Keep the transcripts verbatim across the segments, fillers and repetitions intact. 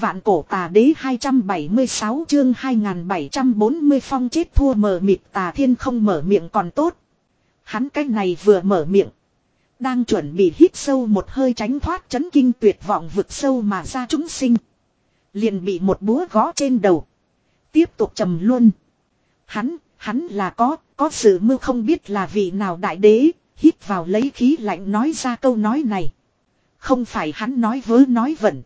Vạn cổ tà đế hai trăm bảy mươi sáu chương hai nghìn bảy trăm bốn mươi phong chết thua mờ mịt. Tà Thiên không mở miệng còn tốt. Hắn cái này vừa mở miệng. Đang chuẩn bị hít sâu một hơi tránh thoát chấn kinh tuyệt vọng vực sâu mà ra chúng sinh. Liền bị một búa gõ trên đầu. Tiếp tục trầm luân. Hắn, hắn là có, có sự mưu không biết là vị nào đại đế. Hít vào lấy khí lạnh nói ra câu nói này. Không phải hắn nói vớ nói vẩn.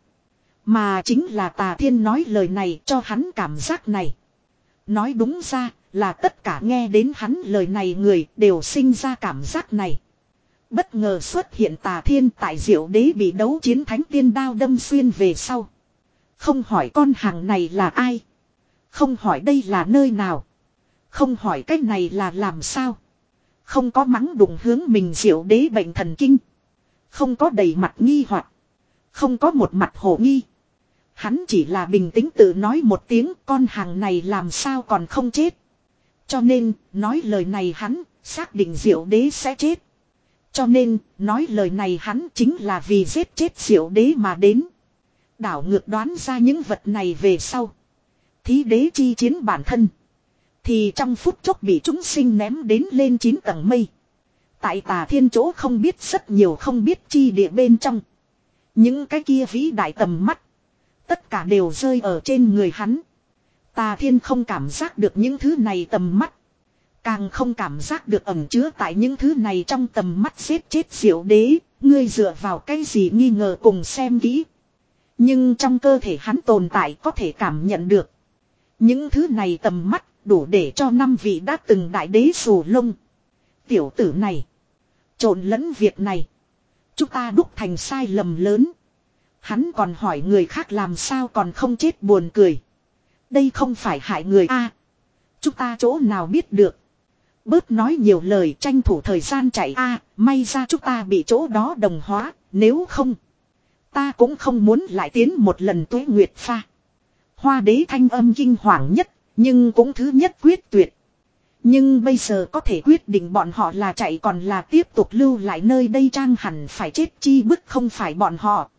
Mà chính là Tà Thiên nói lời này cho hắn cảm giác này. Nói đúng ra là tất cả nghe đến hắn lời này người đều sinh ra cảm giác này. Bất ngờ xuất hiện Tà Thiên tại Diệu Đế bị đấu chiến thánh tiên đao đâm xuyên về sau. Không hỏi con hàng này là ai. Không hỏi đây là nơi nào. Không hỏi cách này là làm sao. Không có mắng đụng hướng mình Diệu Đế bệnh thần kinh. Không có đầy mặt nghi hoặc. Không có một mặt hổ nghi. Hắn chỉ là bình tĩnh tự nói một tiếng con hàng này làm sao còn không chết. Cho nên, nói lời này hắn, xác định Diệu Đế sẽ chết. Cho nên, nói lời này hắn chính là vì giết chết Diệu Đế mà đến. Đảo ngược đoán ra những vật này về sau. Thí đế chi chiến bản thân. Thì trong phút chốc bị chúng sinh ném đến lên chín tầng mây. Tại Tà Thiên chỗ không biết rất nhiều không biết chi địa bên trong. Những cái kia vĩ đại tầm mắt. Tất cả đều rơi ở trên người hắn. Tà Thiên không cảm giác được những thứ này tầm mắt. Càng không cảm giác được ẩn chứa tại những thứ này trong tầm mắt giết chết Diệu Đế. Ngươi dựa vào cái gì nghi ngờ cùng xem kỹ. Nhưng trong cơ thể hắn tồn tại có thể cảm nhận được. Những thứ này tầm mắt đủ để cho năm vị đã từng đại đế xù lông. Tiểu tử này. Trộn lẫn việc này. Chúng ta đúc thành sai lầm lớn. Hắn còn hỏi người khác làm sao còn không chết buồn cười. Đây không phải hại người a à, chúng ta chỗ nào biết được. Bớt nói nhiều lời tranh thủ thời gian chạy a à, may ra chúng ta bị chỗ đó đồng hóa. Nếu không. Ta cũng không muốn lại tiến một lần tuế nguyệt pha. Hoa đế thanh âm kinh hoàng nhất. Nhưng cũng thứ nhất quyết tuyệt. Nhưng bây giờ có thể quyết định bọn họ là chạy còn là tiếp tục lưu lại nơi đây trang hẳn phải chết chi bức không phải bọn họ.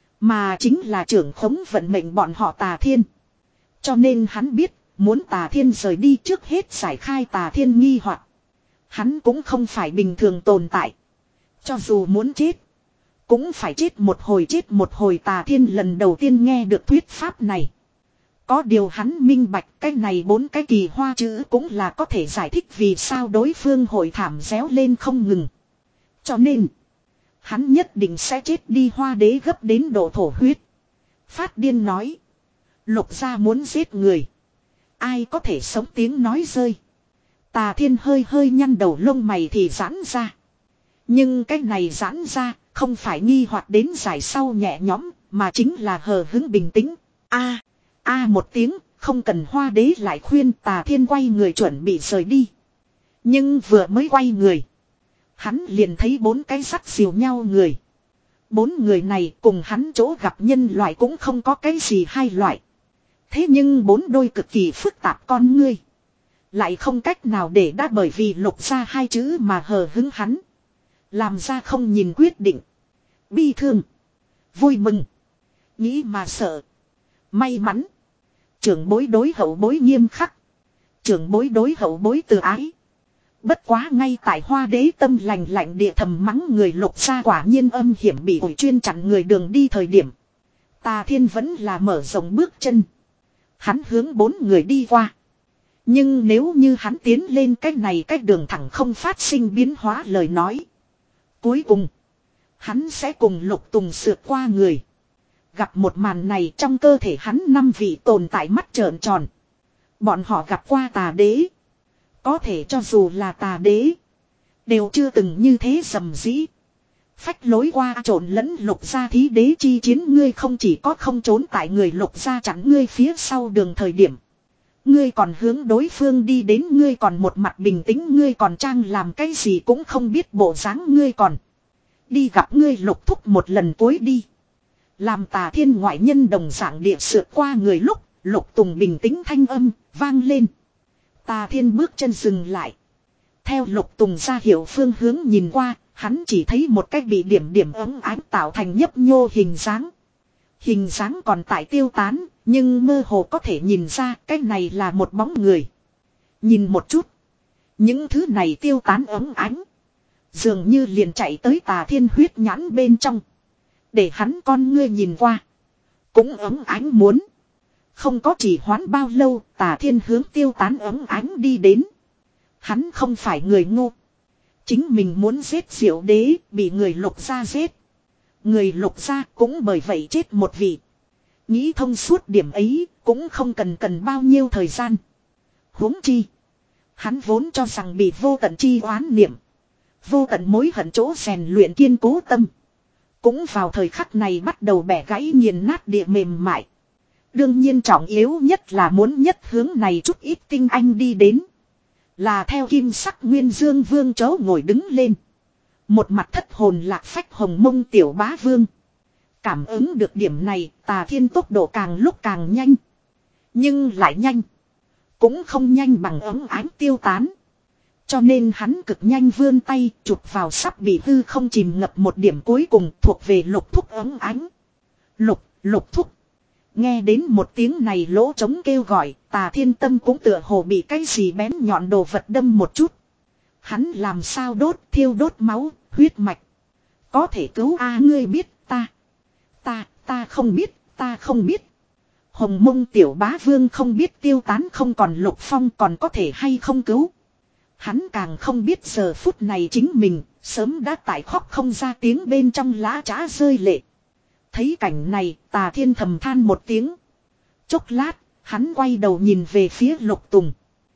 Mà chính là trưởng khống vận mệnh bọn họ Tà Thiên. Cho nên hắn biết, muốn Tà Thiên rời đi trước hết giải khai Tà Thiên nghi hoặc. Hắn cũng không phải bình thường tồn tại. Cho dù muốn chết, cũng phải chết một hồi chết một hồi. Tà Thiên lần đầu tiên nghe được thuyết pháp này. Có điều hắn minh bạch cái này bốn cái kỳ hoa chữ cũng là có thể giải thích vì sao đối phương hội thảm réo lên không ngừng. Cho nên, hắn nhất định sẽ chết đi. Hoa đế gấp đến độ thổ huyết. Phát điên nói. Lục gia muốn giết người. Ai có thể sống tiếng nói rơi. Tà Thiên hơi hơi nhăn đầu lông mày thì giãn ra. Nhưng cái này giãn ra không phải nghi hoặc đến giải sau nhẹ nhõm mà chính là hờ hứng bình tĩnh. A a một tiếng không cần hoa đế lại khuyên. Tà Thiên quay người chuẩn bị rời đi. Nhưng vừa mới quay người. Hắn liền thấy bốn cái sắt xìu nhau người. Bốn người này cùng hắn chỗ gặp nhân loại cũng không có cái gì hai loại. Thế nhưng bốn đôi cực kỳ phức tạp con ngươi. Lại không cách nào để đã bởi vì lục ra hai chữ mà hờ hứng hắn. Làm ra không nhìn quyết định. Bi thương. Vui mừng. Nghĩ mà sợ. May mắn. Trưởng bối đối hậu bối nghiêm khắc. Trưởng bối đối hậu bối từ ái. Bất quá ngay tại hoa đế tâm lành lạnh địa thầm mắng người lục ra quả nhiên âm hiểm bị ủi chuyên chặn người đường đi thời điểm. Tà Thiên vẫn là mở rộng bước chân. Hắn hướng bốn người đi qua. Nhưng nếu như hắn tiến lên cách này cách đường thẳng không phát sinh biến hóa lời nói. Cuối cùng. Hắn sẽ cùng Lục Tùng sượt qua người. Gặp một màn này trong cơ thể hắn năm vị tồn tại mắt trợn tròn. Bọn họ gặp qua tà đế. Có thể cho dù là tà đế. Đều chưa từng như thế rầm rĩ. Phách lối qua trộn lẫn lục gia thí đế chi chiến. Ngươi không chỉ có không trốn tại người lục gia chặn ngươi phía sau đường thời điểm. Ngươi còn hướng đối phương đi đến. Ngươi còn một mặt bình tĩnh. Ngươi còn trang làm cái gì cũng không biết bộ dáng. Ngươi còn đi gặp ngươi lục thúc một lần cuối đi. Làm Tà Thiên ngoại nhân đồng dạng địa sượt qua người lúc. Lục Tùng bình tĩnh thanh âm vang lên. Tà Thiên bước chân dừng lại. Theo Lục Tùng ra hiệu phương hướng nhìn qua. Hắn chỉ thấy một cái bị điểm điểm ấm ánh tạo thành nhấp nhô hình dáng. Hình dáng còn tại tiêu tán, nhưng mơ hồ có thể nhìn ra cái này là một bóng người. Nhìn một chút. Những thứ này tiêu tán ấm ánh. Dường như liền chạy tới Tà Thiên huyết nhãn bên trong. Để hắn con ngươi nhìn qua. Cũng ấm ánh muốn. Không có chỉ hoãn bao lâu, Tà Thiên hướng tiêu tán ấm ánh đi đến. Hắn không phải người ngu. Chính mình muốn giết Diệu Đế, bị người Lục gia giết. Người Lục gia cũng bởi vậy chết một vị. Nghĩ thông suốt điểm ấy, cũng không cần cần bao nhiêu thời gian. Huống chi. Hắn vốn cho rằng bị vô tận chi oán niệm. Vô tận mối hận chỗ rèn luyện kiên cố tâm. Cũng vào thời khắc này bắt đầu bẻ gãy nghiền nát địa mềm mại. Đương nhiên trọng yếu nhất là muốn nhất hướng này chút ít tinh anh đi đến. Là theo kim sắc nguyên dương vương chấu ngồi đứng lên. Một mặt thất hồn lạc phách hồng mông tiểu bá vương. Cảm ứng được điểm này, Tà Thiên tốc độ càng lúc càng nhanh. Nhưng lại nhanh. Cũng không nhanh bằng ấm ánh tiêu tán. Cho nên hắn cực nhanh vươn tay chụp vào sắp bị hư không chìm ngập một điểm cuối cùng thuộc về lục thúc ấm ánh. Lục, lục thúc. Nghe đến một tiếng này lỗ trống kêu gọi, Tà Thiên tâm cũng tựa hồ bị cái gì bén nhọn đồ vật đâm một chút. Hắn làm sao đốt, thiêu đốt máu, huyết mạch. Có thể cứu a ngươi biết ta. Ta, ta không biết, ta không biết. Hồng mông tiểu bá vương không biết tiêu tán không còn Lục Phong còn có thể hay không cứu. Hắn càng không biết giờ phút này chính mình, sớm đã tại khóc không ra tiếng bên trong lá trá rơi lệ. Thấy cảnh này, Tà Thiên thầm than một tiếng. Chốc lát, hắn quay đầu nhìn về phía Lục Tùng.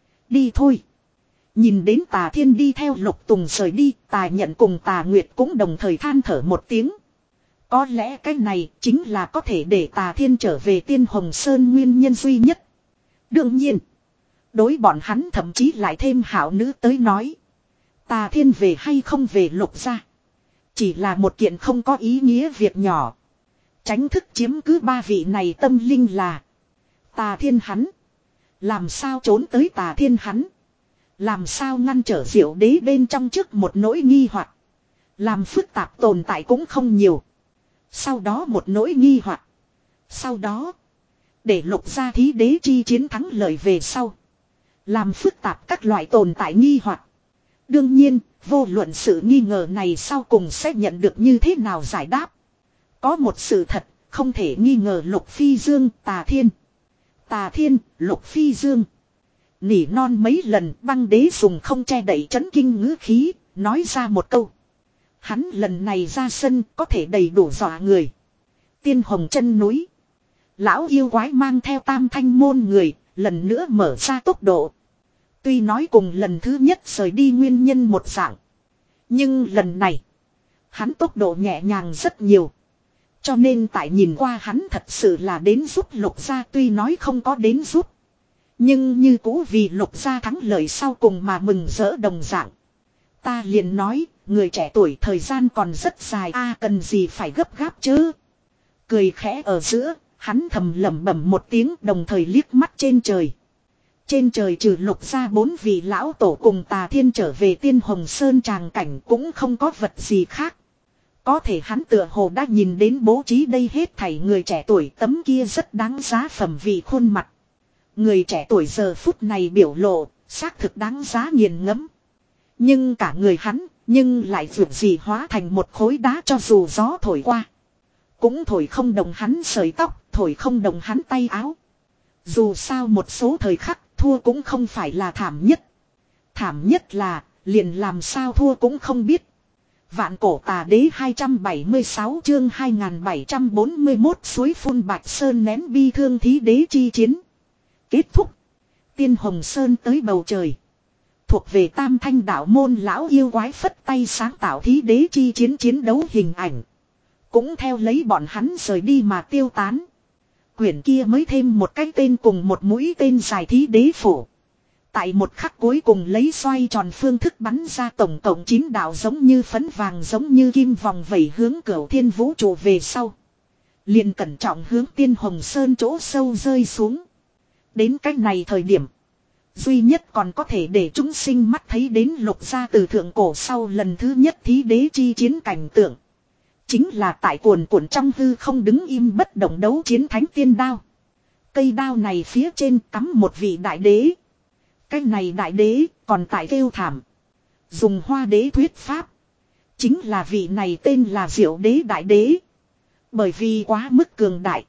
Đi thôi. Nhìn đến Tà Thiên đi theo Lục Tùng rời đi, Tà Nhận cùng Tà Nguyệt cũng đồng thời than thở một tiếng. Có lẽ cái này chính là có thể để Tà Thiên trở về Tiên Hồng Sơn nguyên nhân duy nhất. Đương nhiên, đối bọn hắn thậm chí lại thêm hảo nữ tới nói. Tà Thiên về hay không về Lục gia. Chỉ là một kiện không có ý nghĩa việc nhỏ. Tránh thức chiếm cứ ba vị này tâm linh là Tà Thiên hắn. Làm sao trốn tới Tà Thiên hắn. Làm sao ngăn trở Diệu Đế bên trong trước một nỗi nghi hoặc. Làm phức tạp tồn tại cũng không nhiều. Sau đó một nỗi nghi hoặc. Sau đó. Để Lục gia thí đế chi chiến thắng lợi về sau. Làm phức tạp các loại tồn tại nghi hoặc. Đương nhiên, vô luận sự nghi ngờ này sau cùng sẽ nhận được như thế nào giải đáp. Có một sự thật, không thể nghi ngờ Lục Phi Dương, Tà Thiên. Tà Thiên, Lục Phi Dương. Nỉ non mấy lần băng đế dùng không che đậy chấn kinh ngữ khí, nói ra một câu. Hắn lần này ra sân có thể đầy đủ dọa người. Tiên Hồng chân núi. Lão yêu quái mang theo tam thanh môn người, lần nữa mở ra tốc độ. Tuy nói cùng lần thứ nhất rời đi nguyên nhân một dạng. Nhưng lần này, hắn tốc độ nhẹ nhàng rất nhiều. Cho nên tại nhìn qua hắn thật sự là đến giúp Lục gia tuy nói không có đến giúp. Nhưng như cũ vì Lục gia thắng lợi sau cùng mà mừng rỡ đồng dạng. Ta liền nói, người trẻ tuổi thời gian còn rất dài a cần gì phải gấp gáp chứ. Cười khẽ ở giữa, hắn thầm lẩm bẩm một tiếng đồng thời liếc mắt trên trời. Trên trời trừ Lục gia bốn vị lão tổ cùng Tà Thiên trở về Tiên Hồng Sơn tràng cảnh cũng không có vật gì khác. Có thể hắn tựa hồ đã nhìn đến bố trí đây hết thảy người trẻ tuổi tấm kia rất đáng giá phẩm vị khuôn mặt. Người trẻ tuổi giờ phút này biểu lộ, xác thực đáng giá nghiền ngẫm. Nhưng cả người hắn, nhưng lại vượt gì hóa thành một khối đá cho dù gió thổi qua. Cũng thổi không đồng hắn sợi tóc, thổi không đồng hắn tay áo. Dù sao một số thời khắc, thua cũng không phải là thảm nhất. Thảm nhất là, liền làm sao thua cũng không biết. Vạn cổ tà đế hai trăm bảy mươi sáu chương hai nghìn bảy trăm bốn mươi mốt suối phun Bạch Sơn nén bi thương thí đế chi chiến. Kết thúc. Tiên Hồng Sơn tới bầu trời. Thuộc về tam thanh đạo môn lão yêu quái phất tay sáng tạo thí đế chi chiến chiến đấu hình ảnh. Cũng theo lấy bọn hắn rời đi mà tiêu tán. Quyển kia mới thêm một cái tên cùng một mũi tên dài thí đế phủ. Tại một khắc cuối cùng lấy xoay tròn phương thức bắn ra tổng cộng chín đạo giống như phấn vàng giống như kim vòng vẩy hướng cửu thiên vũ trụ về sau. Liền cẩn trọng hướng Tiên Hồng Sơn chỗ sâu rơi xuống. Đến cách này thời điểm. Duy nhất còn có thể để chúng sinh mắt thấy đến Lục gia từ thượng cổ sau lần thứ nhất thí đế chi chiến cảnh tượng. Chính là tại cuồn cuộn trong hư không đứng im bất động đấu chiến thánh tiên đao. Cây đao này phía trên cắm một vị đại đế. Cái này đại đế còn tại kêu thảm. Dùng hoa đế thuyết pháp. Chính là vị này tên là Diệu đế đại đế. Bởi vì quá mức cường đại.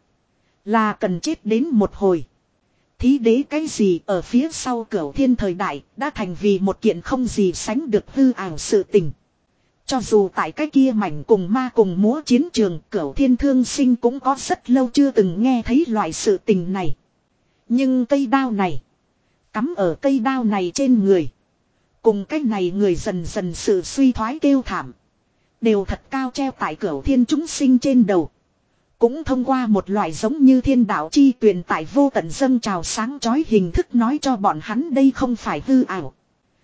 Là cần chết đến một hồi. Thí đế cái gì ở phía sau Cửu Thiên thời đại đã thành vì một kiện không gì sánh được hư ảo sự tình. Cho dù tại cái kia mảnh cùng ma cùng múa chiến trường, Cửu Thiên thương sinh cũng có rất lâu chưa từng nghe thấy loại sự tình này. Nhưng cây đao này, cắm ở cây đao này trên người, cùng cái này người dần dần sự suy thoái kêu thảm, đều thật cao treo tại Cửu Thiên chúng sinh trên đầu. Cũng thông qua một loại giống như thiên đạo chi tuyền tại vô tận dâng trào sáng chói hình thức nói cho bọn hắn đây không phải hư ảo,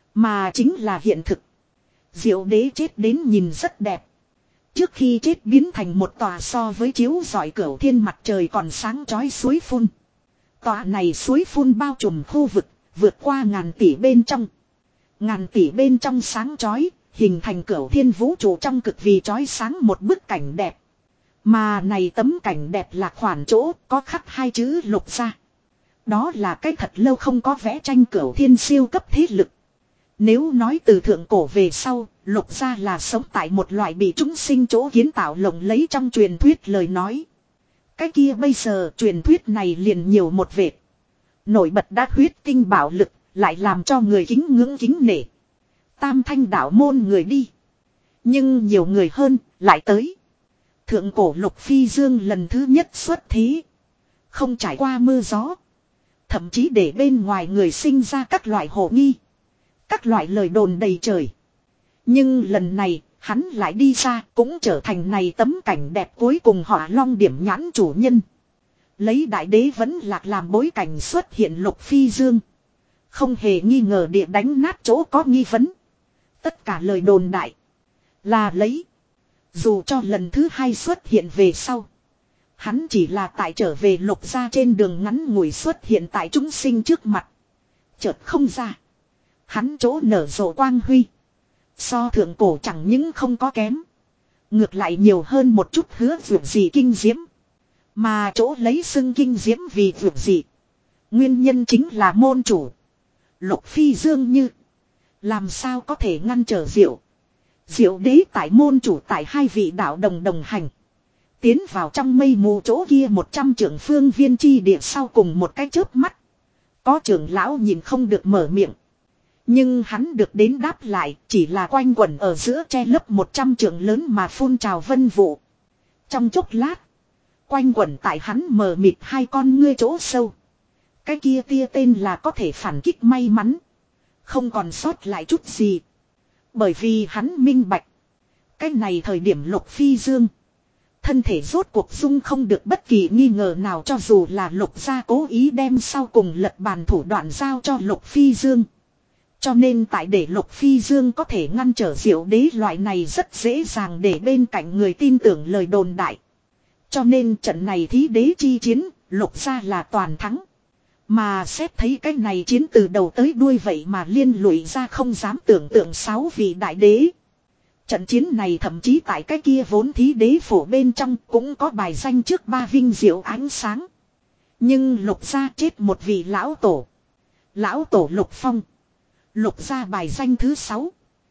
mà chính là hiện thực. Diệu đế chết đến nhìn rất đẹp. Trước khi chết biến thành một tòa so với chiếu rọi Cửu Thiên mặt trời còn sáng chói suối phun. Tòa này suối phun bao trùm khu vực, vượt qua ngàn tỷ bên trong. Ngàn tỷ bên trong sáng chói, hình thành Cửu Thiên vũ trụ trong cực vì chói sáng một bức cảnh đẹp. Mà này tấm cảnh đẹp là khoản chỗ có khắc hai chữ Lục gia. Đó là cái thật lâu không có vẽ tranh Cửu Thiên siêu cấp thế lực. Nếu nói từ thượng cổ về sau, Lục gia là sống tại một loại bị chúng sinh chỗ kiến tạo lộng lấy trong truyền thuyết lời nói. Cái kia bây giờ truyền thuyết này liền nhiều một vệt. Nổi bật đã huyết tinh bạo lực, lại làm cho người kính ngưỡng kính nể. Tam thanh đạo môn người đi. Nhưng nhiều người hơn, lại tới. Thượng cổ Lục Phi Dương lần thứ nhất xuất thí. Không trải qua mưa gió. Thậm chí để bên ngoài người sinh ra các loại hồ nghi. Các loại lời đồn đầy trời. Nhưng lần này, hắn lại đi ra cũng trở thành này tấm cảnh đẹp cuối cùng Hỏa Long điểm nhãn chủ nhân. Lấy đại đế vẫn lạc làm bối cảnh xuất hiện Lục Phi Dương. Không hề nghi ngờ địa đánh nát chỗ có nghi vấn. Tất cả lời đồn đại là lấy. Dù cho lần thứ hai xuất hiện về sau. Hắn chỉ là tại trở về Lục gia trên đường ngắn ngủi xuất hiện tại chúng sinh trước mặt. Chợt không ra. Hắn chỗ nở rộ quang huy. So thượng cổ chẳng những không có kém. Ngược lại nhiều hơn một chút hứa vượt gì kinh diễm. Mà chỗ lấy xưng kinh diễm vì vượt gì. Nguyên nhân chính là môn chủ. Lục Phi Dương như. Làm sao có thể ngăn trở Diệu. Diệu đế tại môn chủ tại hai vị đạo đồng đồng hành. Tiến vào trong mây mù chỗ kia một trăm trưởng phương viên chi địa sau cùng một cái chớp mắt. Có trưởng lão nhìn không được mở miệng. Nhưng hắn được đến đáp lại chỉ là quanh quẩn ở giữa che lấp một trăm trượng lớn mà phun trào vân vụ. Trong chốc lát, quanh quẩn tại hắn mờ mịt hai con ngươi chỗ sâu. Cái kia tia tên là có thể phản kích may mắn. Không còn sót lại chút gì. Bởi vì hắn minh bạch. Cái này thời điểm Lục Phi Dương. Thân thể rốt cuộc dung không được bất kỳ nghi ngờ nào cho dù là Lục gia cố ý đem sau cùng lật bàn thủ đoạn giao cho Lục Phi Dương. Cho nên tại để Lục Phi Dương có thể ngăn trở Diệu đế loại này rất dễ dàng để bên cạnh người tin tưởng lời đồn đại. Cho nên trận này thí đế chi chiến, Lục gia là toàn thắng. Mà xét thấy cái này chiến từ đầu tới đuôi vậy mà liên lụy ra không dám tưởng tượng sáu vị đại đế. Trận chiến này thậm chí tại cái kia vốn thí đế phổ bên trong cũng có bài danh trước ba vinh diệu ánh sáng. Nhưng Lục gia chết một vị lão tổ. Lão tổ Lục Phong. Lục gia bài danh thứ sáu.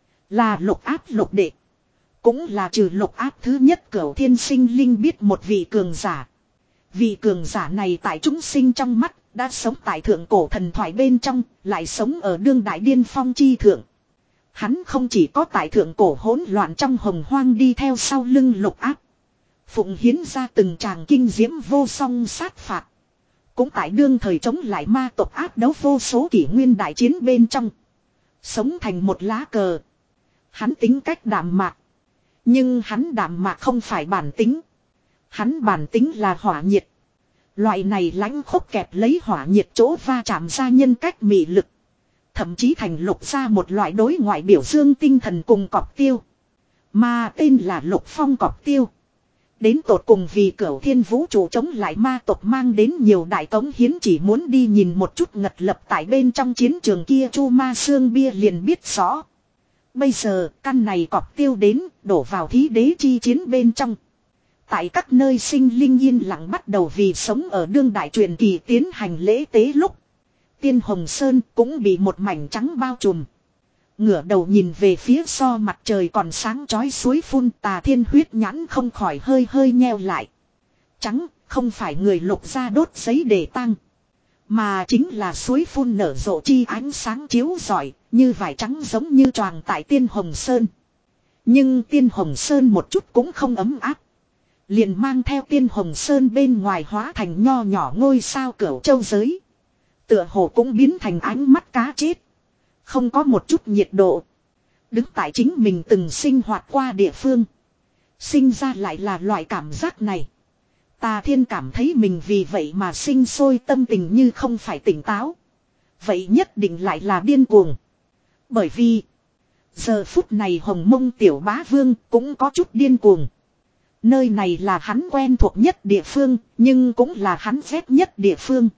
Là Lục áp Lục đệ. Cũng là trừ Lục áp thứ nhất Cửu Thiên sinh linh biết một vị cường giả. Vị cường giả này tại chúng sinh trong mắt. Đã sống tại thượng cổ thần thoại bên trong. Lại sống ở đương đại điên phong chi thượng. Hắn không chỉ có tại thượng cổ hỗn loạn trong hồng hoang đi theo sau lưng Lục áp. Phụng hiến ra từng tràng kinh diễm vô song sát phạt. Cũng tại đương thời chống lại ma tộc áp đấu vô số kỷ nguyên đại chiến bên trong. Sống thành một lá cờ. Hắn tính cách đạm mạc. Nhưng hắn đạm mạc không phải bản tính. Hắn bản tính là hỏa nhiệt. Loại này lãnh khốc kẹp lấy hỏa nhiệt chỗ va chạm ra nhân cách mị lực. Thậm chí thành Lục ra một loại đối ngoại biểu dương tinh thần cùng cọp tiêu. Mà tên là Lục Phong cọp tiêu. Đến tột cùng vì Cửu Thiên vũ trụ chống lại ma tộc mang đến nhiều đại cống hiến chỉ muốn đi nhìn một chút ngật lập tại bên trong chiến trường kia Chu Ma Xương Bia liền biết rõ. Bây giờ căn này cọp tiêu đến đổ vào thí đế chi chiến bên trong. Tại các nơi sinh linh yên lặng bắt đầu vì sống ở đương đại truyền kỳ tiến hành lễ tế lúc. Tiên Hồng Sơn cũng bị một mảnh trắng bao trùm. Ngửa đầu nhìn về phía so mặt trời còn sáng chói suối phun, Tà Thiên huyết nhãn không khỏi hơi hơi nheo lại. Trắng không phải người lục ra đốt giấy để tang, mà chính là suối phun nở rộ chi ánh sáng chiếu rọi, như vải trắng giống như choàng tại Tiên Hồng Sơn. Nhưng Tiên Hồng Sơn một chút cũng không ấm áp. Liền mang theo Tiên Hồng Sơn bên ngoài hóa thành nho nhỏ ngôi sao cửu châu giới. Tựa hồ cũng biến thành ánh mắt cá chết. Không có một chút nhiệt độ. Đứng tại chính mình từng sinh hoạt qua địa phương. Sinh ra lại là loại cảm giác này. Tà Thiên cảm thấy mình vì vậy mà sinh sôi tâm tình như không phải tỉnh táo. Vậy nhất định lại là điên cuồng. Bởi vì giờ phút này Hồng Mông Tiểu Bá Vương cũng có chút điên cuồng. Nơi này là hắn quen thuộc nhất địa phương, nhưng cũng là hắn ghét nhất địa phương.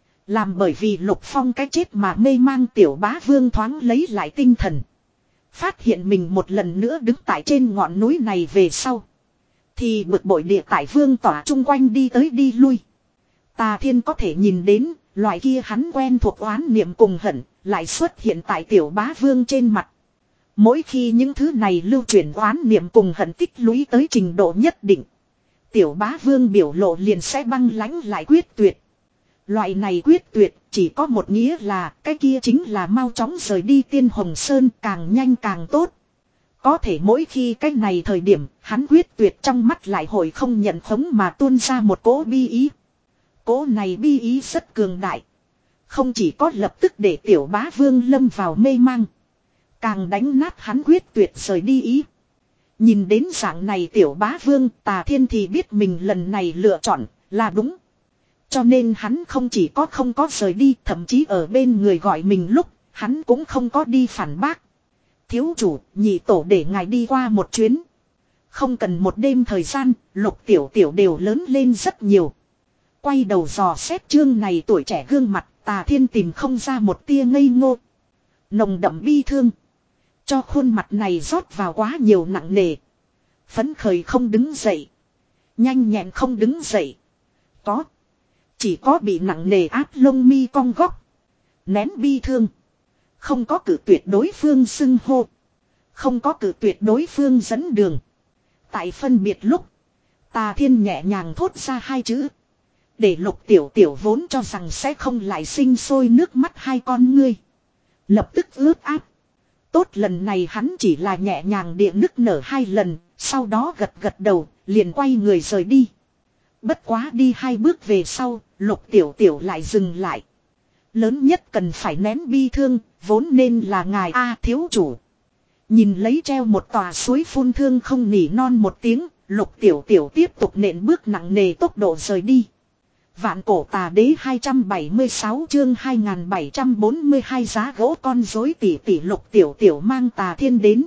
Làm bởi vì Lục Phong cái chết mà mê mang Tiểu Bá Vương thoáng lấy lại tinh thần. Phát hiện mình một lần nữa đứng tại trên ngọn núi này về sau. Thì bực bội địa tại vương tỏa chung quanh đi tới đi lui. Tà Thiên có thể nhìn đến, loại kia hắn quen thuộc oán niệm cùng hận, lại xuất hiện tại Tiểu Bá Vương trên mặt. Mỗi khi những thứ này lưu truyền oán niệm cùng hận tích lũy tới trình độ nhất định, Tiểu Bá Vương biểu lộ liền sẽ băng lãnh lại quyết tuyệt. Loại này quyết tuyệt chỉ có một nghĩa là cái kia chính là mau chóng rời đi Tiên Hồng Sơn, càng nhanh càng tốt. Có thể mỗi khi cái này thời điểm hắn quyết tuyệt trong mắt lại hồi không nhận khống mà tuôn ra một cỗ bi ý. Cỗ này bi ý rất cường đại. Không chỉ có lập tức để Tiểu Bá Vương lâm vào mê mang, càng đánh nát hắn quyết tuyệt rời đi ý. Nhìn đến dạng này Tiểu Bá Vương, Tà Thiên thì biết mình lần này lựa chọn là đúng. Cho nên hắn không chỉ có không có rời đi, thậm chí ở bên người gọi mình lúc, hắn cũng không có đi phản bác. Thiếu chủ, nhị tổ để ngài đi qua một chuyến. Không cần một đêm thời gian, Lục Tiểu Tiểu đều lớn lên rất nhiều. Quay đầu dò xét chương này tuổi trẻ gương mặt, Tà Thiên tìm không ra một tia ngây ngô. Nồng đậm bi thương. Cho khuôn mặt này rót vào quá nhiều nặng nề. Phấn khởi không đứng dậy. Nhanh nhẹn không đứng dậy. Có. Chỉ có bị nặng nề áp lông mi cong góc. Nén bi thương. Không có cử tuyệt đối phương xưng hô. Không có cử tuyệt đối phương dẫn đường. Tại phân biệt lúc, Tà Thiên nhẹ nhàng thốt ra hai chữ. Để Lục Tiểu Tiểu vốn cho rằng sẽ không lại sinh sôi nước mắt hai con ngươi. Lập tức ướt áp. Tốt, lần này hắn chỉ là nhẹ nhàng địa nức nở hai lần, sau đó gật gật đầu, liền quay người rời đi. Bất quá đi hai bước về sau, Lục Tiểu Tiểu lại dừng lại. Lớn nhất cần phải nén bi thương, vốn nên là ngài A thiếu chủ. Nhìn lấy treo một tòa suối phun thương không nỉ non một tiếng, Lục Tiểu Tiểu tiếp tục nện bước nặng nề tốc độ rời đi. Vạn Cổ Tà Đế hai trăm bảy mươi sáu chương hai nghìn bảy trăm bốn mươi hai giá gỗ con rối tỷ tỷ. Lục Tiểu Tiểu mang Tà Thiên đến.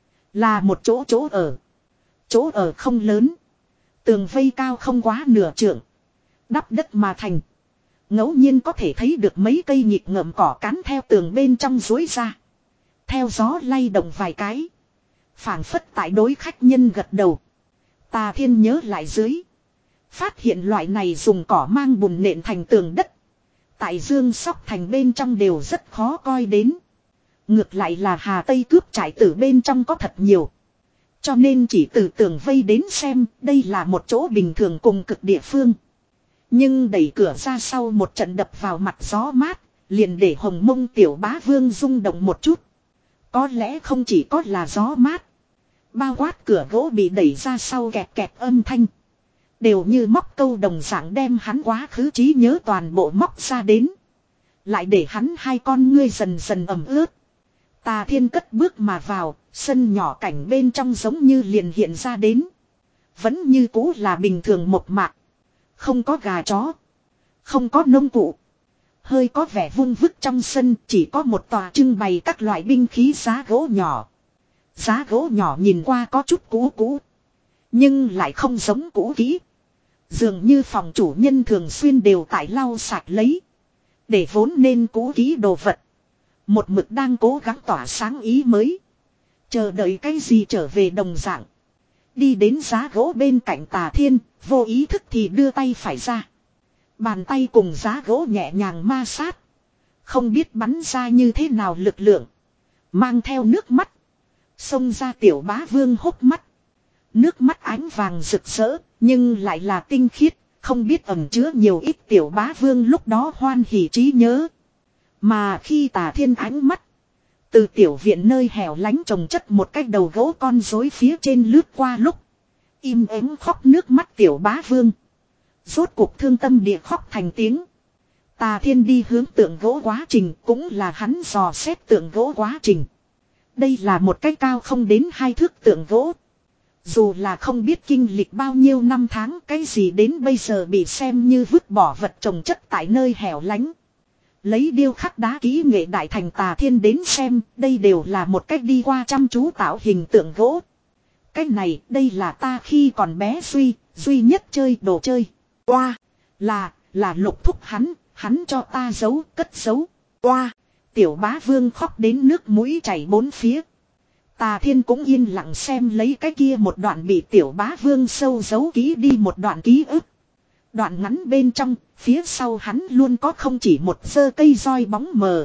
Là một chỗ chỗ ở. Chỗ ở không lớn. Tường vây cao không quá nửa trượng. Đắp đất mà thành. Ngẫu nhiên có thể thấy được mấy cây nhịp ngợm cỏ cán theo tường bên trong rối ra. Theo gió lay động vài cái. Phảng phất tại đối khách nhân gật đầu. Tà Thiên nhớ lại dưới. Phát hiện loại này dùng cỏ mang bùn nện thành tường đất. Tại Dương Sóc Thành bên trong đều rất khó coi đến. Ngược lại là Hà Tây cướp trải từ bên trong có thật nhiều. Cho nên chỉ từ tường vây đến xem, đây là một chỗ bình thường cùng cực địa phương. Nhưng đẩy cửa ra sau một trận đập vào mặt gió mát, liền để Hồng Mông Tiểu Bá Vương rung động một chút. Có lẽ không chỉ có là gió mát. Bao quát cửa gỗ bị đẩy ra sau kẹt kẹt âm thanh. Đều như móc câu đồng dạng đem hắn quá khứ trí nhớ toàn bộ móc ra đến. Lại để hắn hai con ngươi dần dần ẩm ướt. Tà Thiên cất bước mà vào, sân nhỏ cảnh bên trong giống như liền hiện ra đến. Vẫn như cũ là bình thường một mạc. Không có gà chó. Không có nông cụ. Hơi có vẻ vung vức trong sân, chỉ có một tòa trưng bày các loại binh khí giá gỗ nhỏ. Giá gỗ nhỏ nhìn qua có chút cũ cũ. Nhưng lại không giống cũ kỹ. Dường như phòng chủ nhân thường xuyên đều tại lau sạch lấy. Để vốn nên cũ kỹ đồ vật. Một mực đang cố gắng tỏa sáng ý mới. Chờ đợi cái gì trở về đồng dạng. Đi đến giá gỗ bên cạnh Tà Thiên, vô ý thức thì đưa tay phải ra. Bàn tay cùng giá gỗ nhẹ nhàng ma sát. Không biết bắn ra như thế nào lực lượng. Mang theo nước mắt. Xông ra Tiểu Bá Vương hốc mắt. Nước mắt ánh vàng rực rỡ, nhưng lại là tinh khiết, không biết ẩn chứa nhiều ít. Tiểu Bá Vương lúc đó hoan hỉ trí nhớ. Mà khi Tà Thiên ánh mắt từ tiểu viện nơi hẻo lánh trồng chất một cái đầu gỗ con rối phía trên lướt qua lúc, im ắng khóc nước mắt Tiểu Bá Vương rốt cuộc thương tâm địa khóc thành tiếng. Tà Thiên đi hướng tượng gỗ quá trình cũng là hắn dò xét tượng gỗ quá trình. Đây là một cái cao không đến hai thước tượng gỗ. Dù là không biết kinh lịch bao nhiêu năm tháng, cái gì đến bây giờ bị xem như vứt bỏ vật trồng chất tại nơi hẻo lánh. Lấy điêu khắc đá kỹ nghệ đại thành Tà Thiên đến xem, đây đều là một cách đi qua chăm chú tạo hình tượng gỗ. Cái này, đây là ta khi còn bé duy, duy nhất chơi đồ chơi. Oa, là, là Lục thúc hắn, hắn cho ta giấu, cất giấu. Oa, Tiểu Bá Vương khóc đến nước mũi chảy bốn phía. Tà Thiên cũng yên lặng xem lấy cái kia một đoạn bị Tiểu Bá Vương sâu giấu ký đi một đoạn ký ức. Đoạn ngắn bên trong, phía sau hắn luôn có không chỉ một giơ cây roi bóng mờ.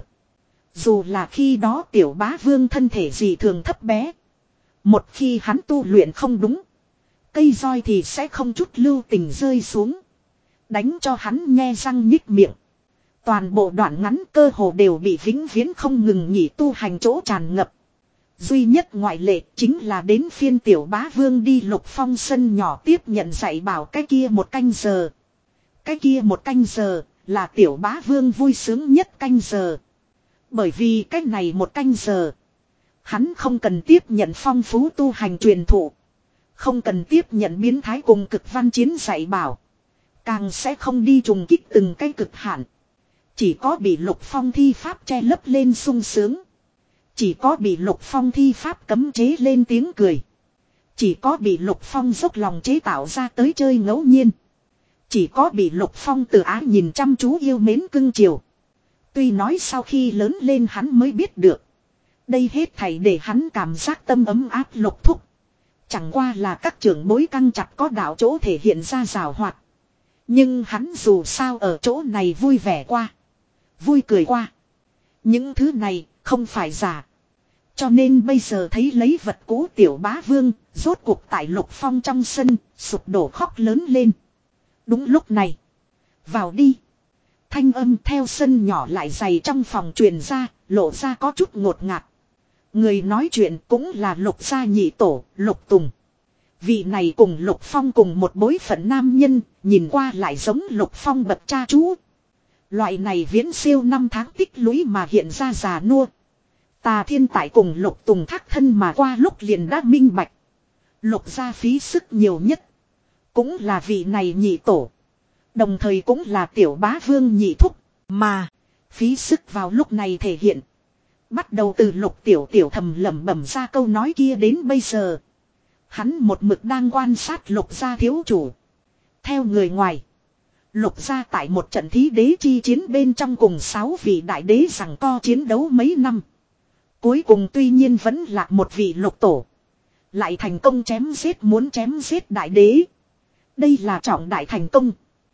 Dù là khi đó Tiểu Bá Vương thân thể gì thường thấp bé. Một khi hắn tu luyện không đúng, cây roi thì sẽ không chút lưu tình rơi xuống, đánh cho hắn nhe răng nhích miệng. Toàn bộ đoạn ngắn cơ hồ đều bị vĩnh viễn không ngừng nghỉ tu hành chỗ tràn ngập. Duy nhất ngoại lệ chính là đến phiên Tiểu Bá Vương đi Lục Phong sân nhỏ tiếp nhận dạy bảo cái kia một canh giờ. Cái kia một canh giờ là Tiểu Bá Vương vui sướng nhất canh giờ. Bởi vì cái này một canh giờ, hắn không cần tiếp nhận phong phú tu hành truyền thụ, không cần tiếp nhận biến thái cùng cực văn chiến dạy bảo, càng sẽ không đi trùng kích từng cái cực hạn. Chỉ có bị Lục Phong thi pháp che lấp lên sung sướng. Chỉ có bị Lục Phong thi pháp cấm chế lên tiếng cười. Chỉ có bị Lục Phong dốc lòng chế tạo ra tới chơi ngẫu nhiên. Chỉ có bị Lục Phong từ ái nhìn chăm chú yêu mến cưng chiều. Tuy nói sau khi lớn lên hắn mới biết được, đây hết thảy để hắn cảm giác tâm ấm áp. Lục thúc chẳng qua là các trưởng bối căng chặt có đạo chỗ thể hiện ra rào hoạt. Nhưng hắn dù sao ở chỗ này vui vẻ qua, vui cười qua. Những thứ này không phải giả. Cho nên bây giờ thấy lấy vật cũ Tiểu Bá Vương rốt cuộc tại Lục Phong trong sân sụp đổ khóc lớn lên. Đúng lúc này, vào đi. Thanh âm theo sân nhỏ lại dày trong phòng truyền ra, lộ ra có chút ngột ngạt. Người nói chuyện cũng là Lục gia nhị tổ, Lục Tùng. Vị này cùng Lục Phong cùng một bối phận nam nhân, nhìn qua lại giống Lục Phong bậc cha chú. Loại này viễn siêu năm tháng tích lũy mà hiện ra già nua. Tà Thiên tại cùng Lục Tùng thác thân mà qua lúc liền đã minh bạch. Lục gia phí sức nhiều nhất, cũng là vị này nhị tổ. Đồng thời cũng là Tiểu Bá Vương nhị thúc. Mà phí sức vào lúc này thể hiện, bắt đầu từ Lục Tiểu Tiểu thầm lẩm bẩm ra câu nói kia đến bây giờ. Hắn một mực đang quan sát Lục gia thiếu chủ. Theo người ngoài, Lục gia tại một trận thí đế chi chiến bên trong cùng sáu vị đại đế giằng co chiến đấu mấy năm. Cuối cùng tuy nhiên vẫn là một vị Lục tổ, lại thành công chém giết muốn chém giết đại đế. Đây là trọng đại thành công.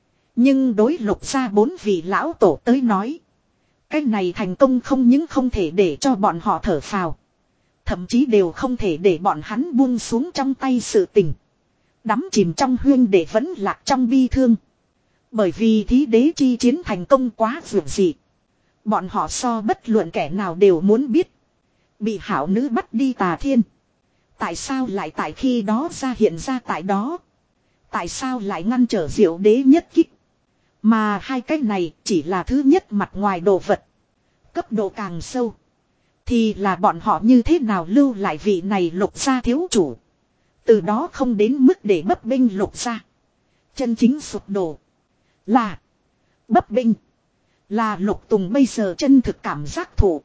Nhưng đối Lục gia bốn vị lão tổ tới nói, cái này thành công không những không thể để cho bọn họ thở phào, thậm chí đều không thể để bọn hắn buông xuống trong tay sự tình, đắm chìm trong huyên để vẫn lạc trong bi thương. Bởi vì thí đế chi chiến thành công quá vượt dị. Bọn họ so bất luận kẻ nào đều muốn biết, bị hảo nữ bắt đi Tà Thiên, tại sao lại tại khi đó ra hiện ra tại đó? Tại sao lại ngăn trở Diệu Đế nhất kích? Mà hai cái này chỉ là thứ nhất mặt ngoài đồ vật. Cấp độ càng sâu, thì là bọn họ như thế nào lưu lại vị này Lục gia thiếu chủ. Từ đó không đến mức để bấp bênh Lục gia. Chân chính sụp đổ là bấp bênh, là Lục Tùng bây giờ chân thực cảm giác thụ.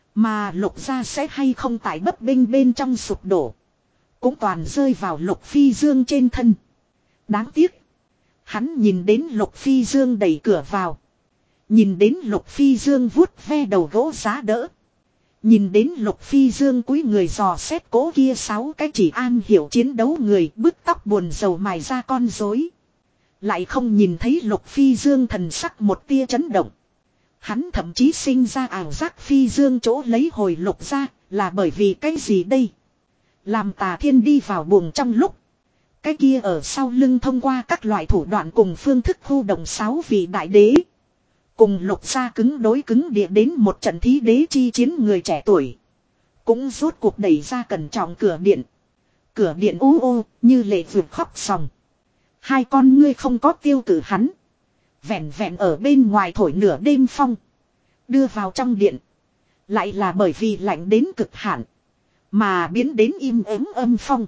Mà Lục gia sẽ hay không tại bấp bênh bên trong sụp đổ, cũng toàn rơi vào Lục Phi Dương trên thân. Đáng tiếc, hắn nhìn đến Lục Phi Dương đẩy cửa vào, nhìn đến Lục Phi Dương vuốt ve đầu gỗ giá đỡ, Nhìn đến Lục Phi Dương cúi người dò xét cố kia sáu cái chỉ an hiểu chiến đấu người bứt tóc buồn rầu mài ra con rối. Lại không nhìn thấy Lục Phi Dương thần sắc một tia chấn động. Hắn thậm chí sinh ra ảo giác Phi Dương chỗ lấy hồi lục ra là bởi vì cái gì đây? Làm Tà Thiên đi vào buồng trong lúc. Cái kia ở sau lưng thông qua các loại thủ đoạn cùng phương thức khu động sáu vị đại đế. Cùng lục ra cứng đối cứng địa đến một trận thí đế chi chiến người trẻ tuổi. Cũng rốt cuộc đẩy ra cẩn trọng cửa điện. Cửa điện u ô như lệ vượt khóc sòng. Hai con ngươi không có tiêu cử hắn. Vẹn vẹn ở bên ngoài thổi nửa đêm phong. Đưa vào trong điện. Lại là bởi vì lạnh đến cực hạn. Mà biến đến im ắng âm phong.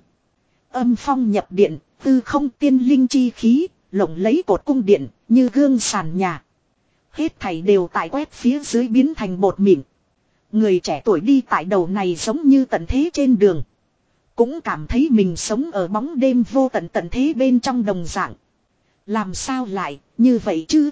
Âm phong nhập điện, tư không tiên linh chi khí, lộng lấy cột cung điện, như gương sàn nhà. Hết thảy đều tại quét phía dưới biến thành bột mịn. Người trẻ tuổi đi tại đầu này giống như tận thế trên đường. Cũng cảm thấy mình sống ở bóng đêm vô tận tận thế bên trong đồng dạng. Làm sao lại, như vậy chứ?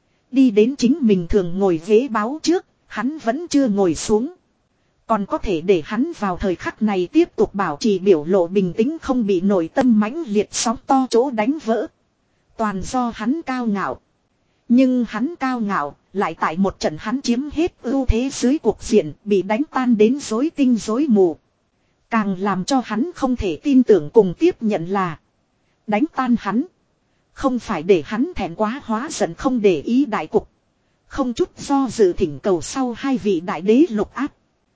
Đi đến chính mình thường ngồi ghế báo trước, hắn vẫn chưa ngồi xuống. Còn có thể để hắn vào thời khắc này tiếp tục bảo trì biểu lộ bình tĩnh không bị nội tâm mãnh liệt sóng to chỗ đánh vỡ. Toàn do hắn cao ngạo. Nhưng hắn cao ngạo, lại tại một trận hắn chiếm hết ưu thế dưới cuộc diện bị đánh tan đến rối tinh rối mù. Càng làm cho hắn không thể tin tưởng cùng tiếp nhận là đánh tan hắn. Không phải để hắn thẹn quá hóa giận không để ý đại cục. Không chút do dự thỉnh cầu sau hai vị đại đế lục áp.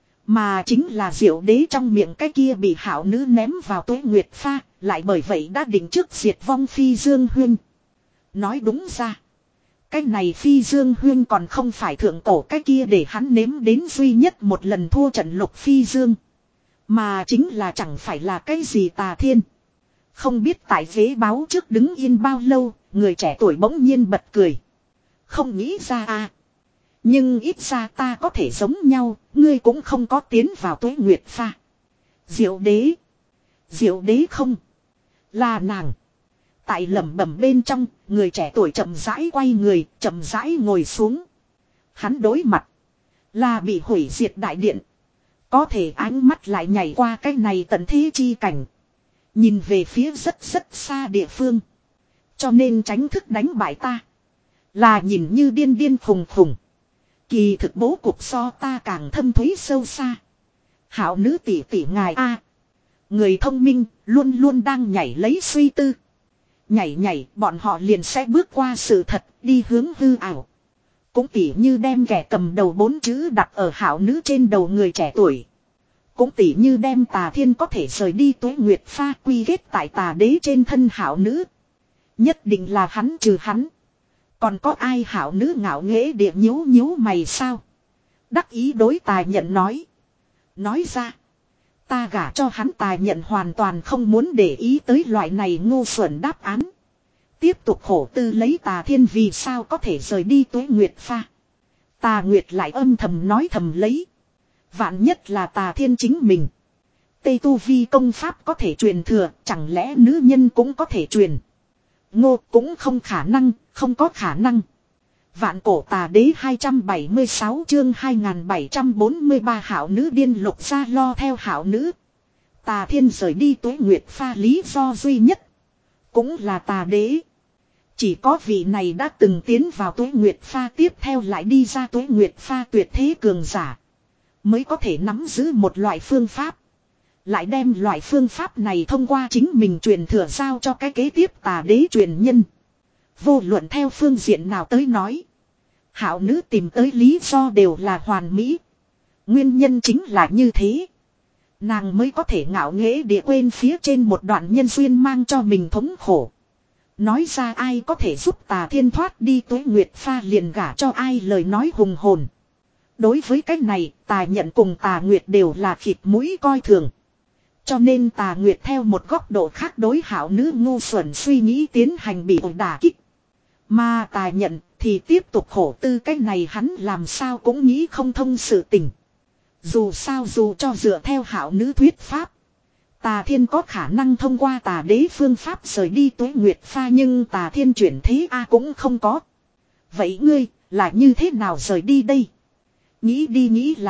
Mà chính là diệu đế trong miệng cái kia bị hảo nữ ném vào Tuế Nguyệt Pha. Lại bởi vậy đã định trước diệt vong Phi Dương Huyên. Nói đúng ra. Cái này Phi Dương Huyên còn không phải thượng cổ cái kia để hắn nếm đến duy nhất một lần thua trận Lục Phi Dương. Mà chính là chẳng phải là cái gì Tà Thiên. Không biết tại ghế báo trước đứng yên bao lâu, người trẻ tuổi bỗng nhiên bật cười. Không nghĩ ra à. Nhưng ít ra ta có thể giống nhau, ngươi cũng không có tiến vào Tuế Nguyệt Pha. Diệu đế. Diệu đế không. Là nàng. Tại lẩm bẩm bên trong, người trẻ tuổi chậm rãi quay người, chậm rãi ngồi xuống. Hắn đối mặt. Là bị hủy diệt đại điện. Có thể ánh mắt lại nhảy qua cái này tận thế chi cảnh. Nhìn về phía rất rất xa địa phương. Cho nên tránh thức đánh bại ta. Là nhìn như điên điên khùng khùng. Kỳ thực bố cục so ta càng thâm thúy sâu xa. Hảo nữ tỷ tỷ ngài a. Người thông minh luôn luôn đang nhảy lấy suy tư. Nhảy nhảy bọn họ liền sẽ bước qua sự thật đi hướng hư ảo. Cũng tỉ như đem kẻ cầm đầu bốn chữ đặt ở hảo nữ trên đầu người trẻ tuổi. Cũng tỉ như đem Tà Thiên có thể rời đi Tuế Nguyệt Pha quy kết tại Tà Đế trên thân hảo nữ. Nhất định là hắn trừ hắn. Còn có ai hảo nữ ngạo nghễ địa nhíu nhíu mày sao? Đắc ý đối Tài Nhận nói. Nói ra. Ta gả cho hắn Tài Nhận hoàn toàn không muốn để ý tới loại này ngu xuẩn đáp án. Tiếp tục khổ tư lấy Tà Thiên vì sao có thể rời đi Tuế Nguyệt Pha. Tà Nguyệt lại âm thầm nói thầm lấy. Vạn nhất là Tà Thiên chính mình. Tây Tu Vi công pháp có thể truyền thừa, chẳng lẽ nữ nhân cũng có thể truyền. Ngô cũng không khả năng, không có khả năng. Vạn cổ Tà Đế hai trăm bảy mươi sáu chương hai nghìn bảy trăm bốn mươi ba hảo nữ điên lục ra lo theo hảo nữ. Tà Thiên rời đi Tuế Nguyệt Pha lý do duy nhất. Cũng là Tà Đế. Chỉ có vị này đã từng tiến vào Tuế Nguyệt Pha tiếp theo lại đi ra Tuế Nguyệt Pha tuyệt thế cường giả. Mới có thể nắm giữ một loại phương pháp. Lại đem loại phương pháp này thông qua chính mình truyền thừa giao cho cái kế tiếp Tà Đế truyền nhân. Vô luận theo phương diện nào tới nói. Hảo nữ tìm tới lý do đều là hoàn mỹ. Nguyên nhân chính là như thế. Nàng mới có thể ngạo nghễ địa quên phía trên một đoạn nhân duyên mang cho mình thống khổ. Nói ra ai có thể giúp Tà Thiên thoát đi Tuế Nguyệt Pha liền gả cho ai lời nói hùng hồn. Đối với cái này, Tà Nhận cùng Tà Nguyệt đều là khịt mũi coi thường. Cho nên Tà Nguyệt theo một góc độ khác đối hảo nữ ngu xuẩn suy nghĩ tiến hành bị ổi đả kích. Mà Tà Nhận thì tiếp tục khổ tư cái này hắn làm sao cũng nghĩ không thông sự tình. Dù sao dù cho dựa theo hảo nữ thuyết pháp. Tà Thiên có khả năng thông qua Tà Đế phương pháp rời đi Tuế Nguyệt Pha nhưng Tà Thiên chuyển thế A cũng không có. Vậy ngươi là như thế nào rời đi đây? Nghĩ đi nghĩ lại,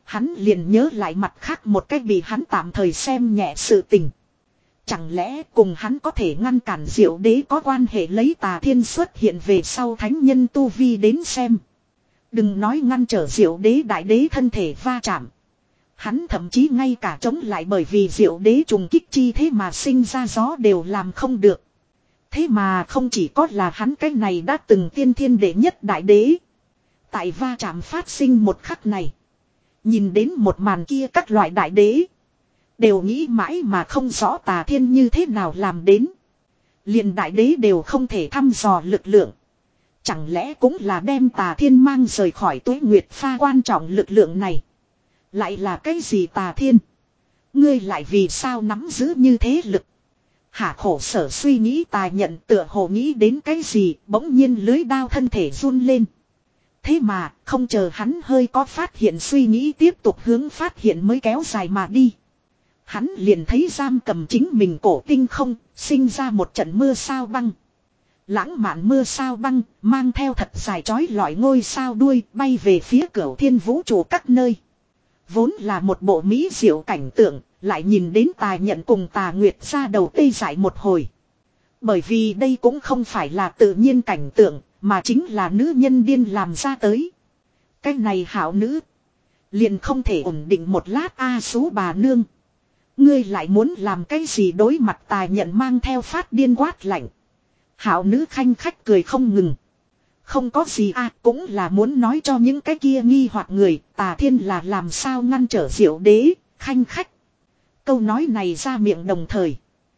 Hắn liền nhớ lại mặt khác một cách bị hắn tạm thời xem nhẹ sự tình. Chẳng lẽ cùng hắn có thể ngăn cản Diệu Đế có quan hệ, lấy Tà Thiên xuất hiện về sau thánh nhân tu vi đến xem. Đừng nói ngăn trở Diệu Đế đại đế thân thể va chạm. Hắn thậm chí ngay cả chống lại bởi vì Diệu Đế trùng kích chi thế mà sinh ra gió đều làm không được. Thế mà không chỉ có là hắn, cái này đã từng tiên thiên đệ nhất đại đế. Tại va chạm phát sinh một khắc này. Nhìn đến một màn kia, các loại đại đế đều nghĩ mãi mà không rõ Tà Thiên như thế nào làm đến. Liền đại đế đều không thể thăm dò lực lượng. Chẳng lẽ cũng là đem Tà Thiên mang rời khỏi Tuế Nguyệt Pha quan trọng lực lượng này. Lại là cái gì Tà Thiên? Ngươi lại vì sao nắm giữ như thế lực? Hạ khổ sở suy nghĩ Tài Nhận tựa hồ nghĩ đến cái gì, bỗng nhiên lưới đao thân thể run lên. Thế mà không chờ hắn hơi có phát hiện, suy nghĩ tiếp tục hướng phát hiện mới kéo dài mà đi. Hắn liền thấy giam cầm chính mình cổ tinh không, sinh ra một trận mưa sao băng. Lãng mạn mưa sao băng, mang theo thật dài chói lọi ngôi sao đuôi, bay về phía cửu thiên vũ trụ các nơi. Vốn là một bộ mỹ diệu cảnh tượng, lại nhìn đến Tài Nhận cùng Tà Nguyệt ra đầu tê dại một hồi. Bởi vì đây cũng không phải là tự nhiên cảnh tượng, mà chính là nữ nhân điên làm ra tới. Cái này hảo nữ liền không thể ổn định một lát a à, số bà nương. Ngươi lại muốn làm cái gì? Đối mặt Tài Nhận mang theo phát điên quát lạnh. Hảo nữ khanh khách cười không ngừng. Không có gì à, cũng là muốn nói cho những cái kia nghi hoặc người, Tà Thiên là làm sao ngăn trở Diệu Đế, khanh khách. Câu nói này ra miệng đồng thời,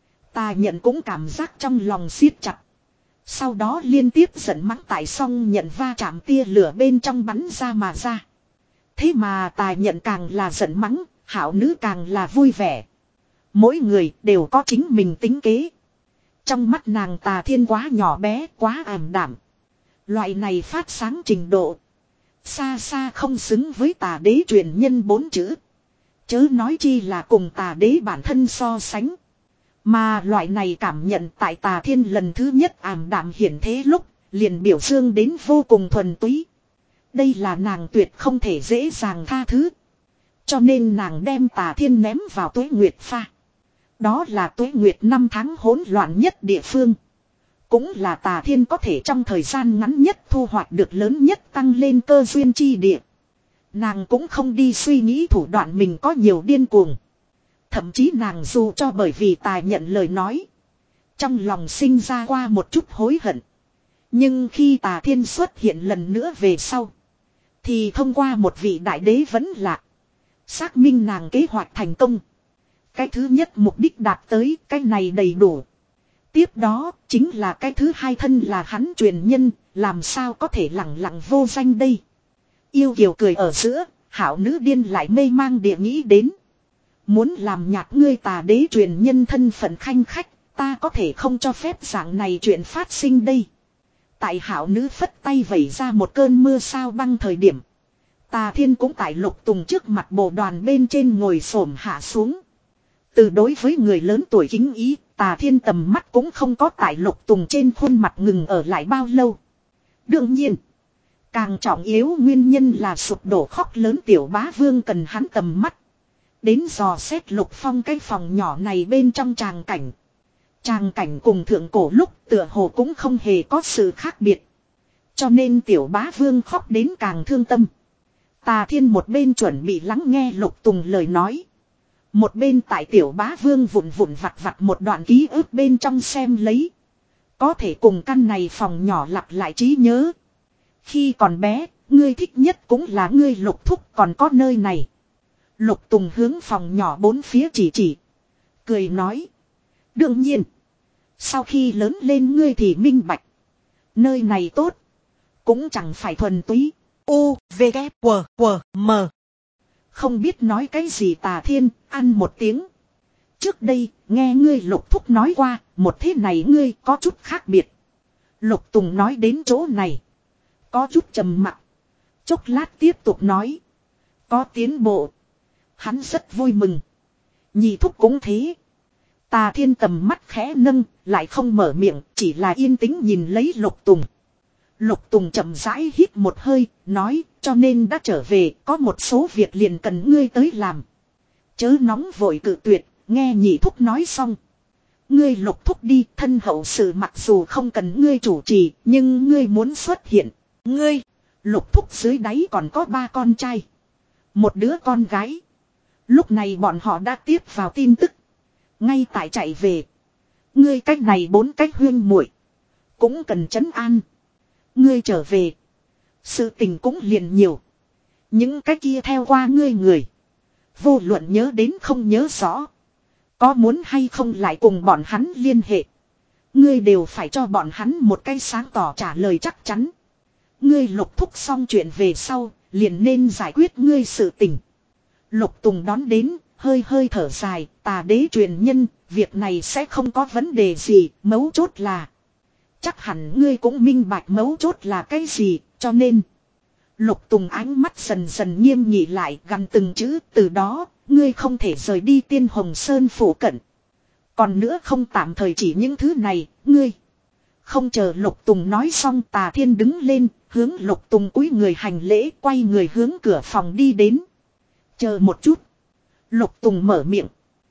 Tà Nhận cũng cảm giác trong lòng siết chặt. Sau đó liên tiếp giận mắng tại xong nhận va chạm tia lửa bên trong bắn ra mà ra. Thế mà Tà Nhận càng là giận mắng, hảo nữ càng là vui vẻ. Mỗi người đều có chính mình tính kế. Trong mắt nàng Tà Thiên quá nhỏ bé, quá ảm đạm. Loại này phát sáng trình độ, xa xa không xứng với Tà Đế truyền nhân bốn chữ. Chớ nói chi là cùng Tà Đế bản thân so sánh. Mà loại này cảm nhận tại Tà Thiên lần thứ nhất ảm đạm hiển thế lúc, liền biểu dương đến vô cùng thuần túy. Đây là nàng tuyệt không thể dễ dàng tha thứ. Cho nên nàng đem Tà Thiên ném vào Tuế Nguyệt Pha. Đó là Tuế Nguyệt năm tháng hỗn loạn nhất địa phương. Cũng là Tà Thiên có thể trong thời gian ngắn nhất thu hoạch được lớn nhất tăng lên cơ duyên chi địa. Nàng cũng không đi suy nghĩ thủ đoạn mình có nhiều điên cuồng. Thậm chí nàng dù cho bởi vì Tài Nhận lời nói, trong lòng sinh ra qua một chút hối hận. Nhưng khi Tà Thiên xuất hiện lần nữa về sau, thì thông qua một vị đại đế vẫn lạ, xác minh nàng kế hoạch thành công. Cái thứ nhất mục đích đạt tới, cái này đầy đủ. Tiếp đó chính là cái thứ hai, thân là hắn truyền nhân, làm sao có thể lẳng lặng vô danh đây. Yêu kiều cười ở giữa, hảo nữ điên lại mê mang địa nghĩ đến. Muốn làm nhạt ngươi Tà Đế truyền nhân thân phận khanh khách, ta có thể không cho phép dạng này chuyện phát sinh đây. Tại hảo nữ phất tay vẩy ra một cơn mưa sao băng thời điểm, Tà Thiên cũng tại Lục Tùng trước mặt bồ đoàn bên trên ngồi xổm hạ xuống. Từ đối với người lớn tuổi kính ý, Tà Thiên tầm mắt cũng không có tại Lục Tùng trên khuôn mặt ngừng ở lại bao lâu. Đương nhiên, càng trọng yếu nguyên nhân là sụp đổ khóc lớn tiểu bá vương cần hắn tầm mắt. Đến dò xét Lục Phong cái phòng nhỏ này bên trong tràng cảnh. Tràng cảnh cùng thượng cổ lúc tựa hồ cũng không hề có sự khác biệt. Cho nên tiểu bá vương khóc đến càng thương tâm. Tà Thiên một bên chuẩn bị lắng nghe Lục Tùng lời nói, một bên tại tiểu bá vương vụn vụn vặt vặt một đoạn ký ức bên trong xem lấy. Có thể cùng căn này phòng nhỏ lặp lại trí nhớ. Khi còn bé, ngươi thích nhất cũng là ngươi Lục thúc, còn có nơi này. Lục Tùng hướng phòng nhỏ bốn phía chỉ chỉ. Cười nói. Đương nhiên. Sau khi lớn lên ngươi thì minh bạch. Nơi này tốt. Cũng chẳng phải thuần túy. U, V, K, W, W, M. Không biết nói cái gì Tà Thiên, ăn một tiếng. Trước đây, nghe ngươi Lục thúc nói qua, một thế này ngươi có chút khác biệt. Lục Tùng nói đến chỗ này, có chút trầm mặc. Chốc lát tiếp tục nói. Có tiến bộ. Hắn rất vui mừng. Nhị thúc cũng thế. Tà Thiên tầm mắt khẽ nâng, lại không mở miệng, chỉ là yên tĩnh nhìn lấy Lục Tùng. Lục Tùng chậm rãi hít một hơi, nói, cho nên đã trở về, có một số việc liền cần ngươi tới làm. Chớ nóng vội cự tuyệt, nghe nhị thúc nói xong. Ngươi Lục thúc đi, thân hậu sự mặc dù không cần ngươi chủ trì, nhưng ngươi muốn xuất hiện. Ngươi, Lục thúc dưới đáy còn có ba con trai. Một đứa con gái. Lúc này bọn họ đã tiếp vào tin tức. Ngay tại chạy về. Ngươi cách này bốn cách huyên muội cũng cần trấn an. Ngươi trở về. Sự tình cũng liền nhiều. Những cái kia theo qua ngươi người. Vô luận nhớ đến không nhớ rõ. Có muốn hay không lại cùng bọn hắn liên hệ. Ngươi đều phải cho bọn hắn một cái sáng tỏ trả lời chắc chắn. Ngươi Lục thúc xong chuyện về sau. Liền nên giải quyết ngươi sự tình. Lục Tùng đón đến. Hơi hơi thở dài. Tà đế truyền nhân. Việc này sẽ không có vấn đề gì. Mấu chốt là. Chắc hẳn ngươi cũng minh bạch mấu chốt là cái gì. Cho nên. Lục Tùng ánh mắt dần dần nghiêm nghị lại. Gần từng chữ. Từ đó. Ngươi không thể rời đi Tiên Hồng Sơn phủ cận. Còn nữa không tạm thời chỉ những thứ này. Ngươi. Không chờ Lục Tùng nói xong. Tà Thiên đứng lên. Hướng Lục Tùng cúi người hành lễ. Quay người hướng cửa phòng đi đến. Chờ một chút. Lục Tùng mở miệng.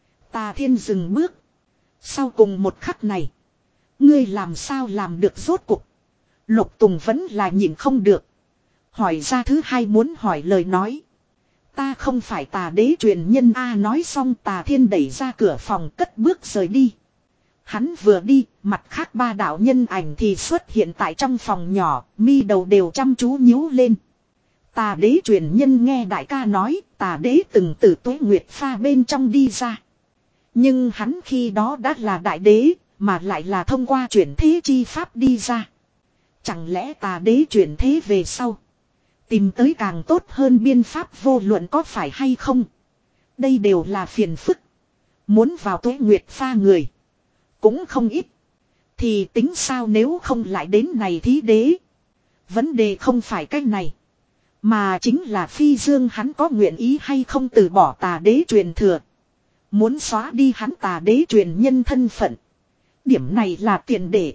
Tà Thiên dừng bước. Sau cùng một khắc này. Ngươi làm sao làm được rốt cuộc. Lục Tùng vẫn là nhịn không được. Hỏi ra thứ hai muốn hỏi lời nói. Ta không phải tà đế truyền nhân A, nói xong Tà Thiên đẩy ra cửa phòng cất bước rời đi. Hắn vừa đi, mặt khác ba đạo nhân ảnh thì xuất hiện tại trong phòng nhỏ, mi đầu đều chăm chú nhíu lên. Tà đế truyền nhân nghe đại ca nói, tà đế từng từ Tuế Nguyệt Pha bên trong đi ra. Nhưng hắn khi đó đã là đại đế, mà lại là thông qua chuyển thế chi pháp đi ra. Chẳng lẽ tà đế chuyển thế về sau, tìm tới càng tốt hơn biên pháp vô luận có phải hay không. Đây đều là phiền phức. Muốn vào Tuế Nguyệt Pha người cũng không ít. Thì tính sao nếu không lại đến này thí đế. Vấn đề không phải cái này. Mà chính là Phi Dương hắn có nguyện ý hay không từ bỏ tà đế truyền thừa. Muốn xóa đi hắn tà đế truyền nhân thân phận. Điểm này là tiền đề.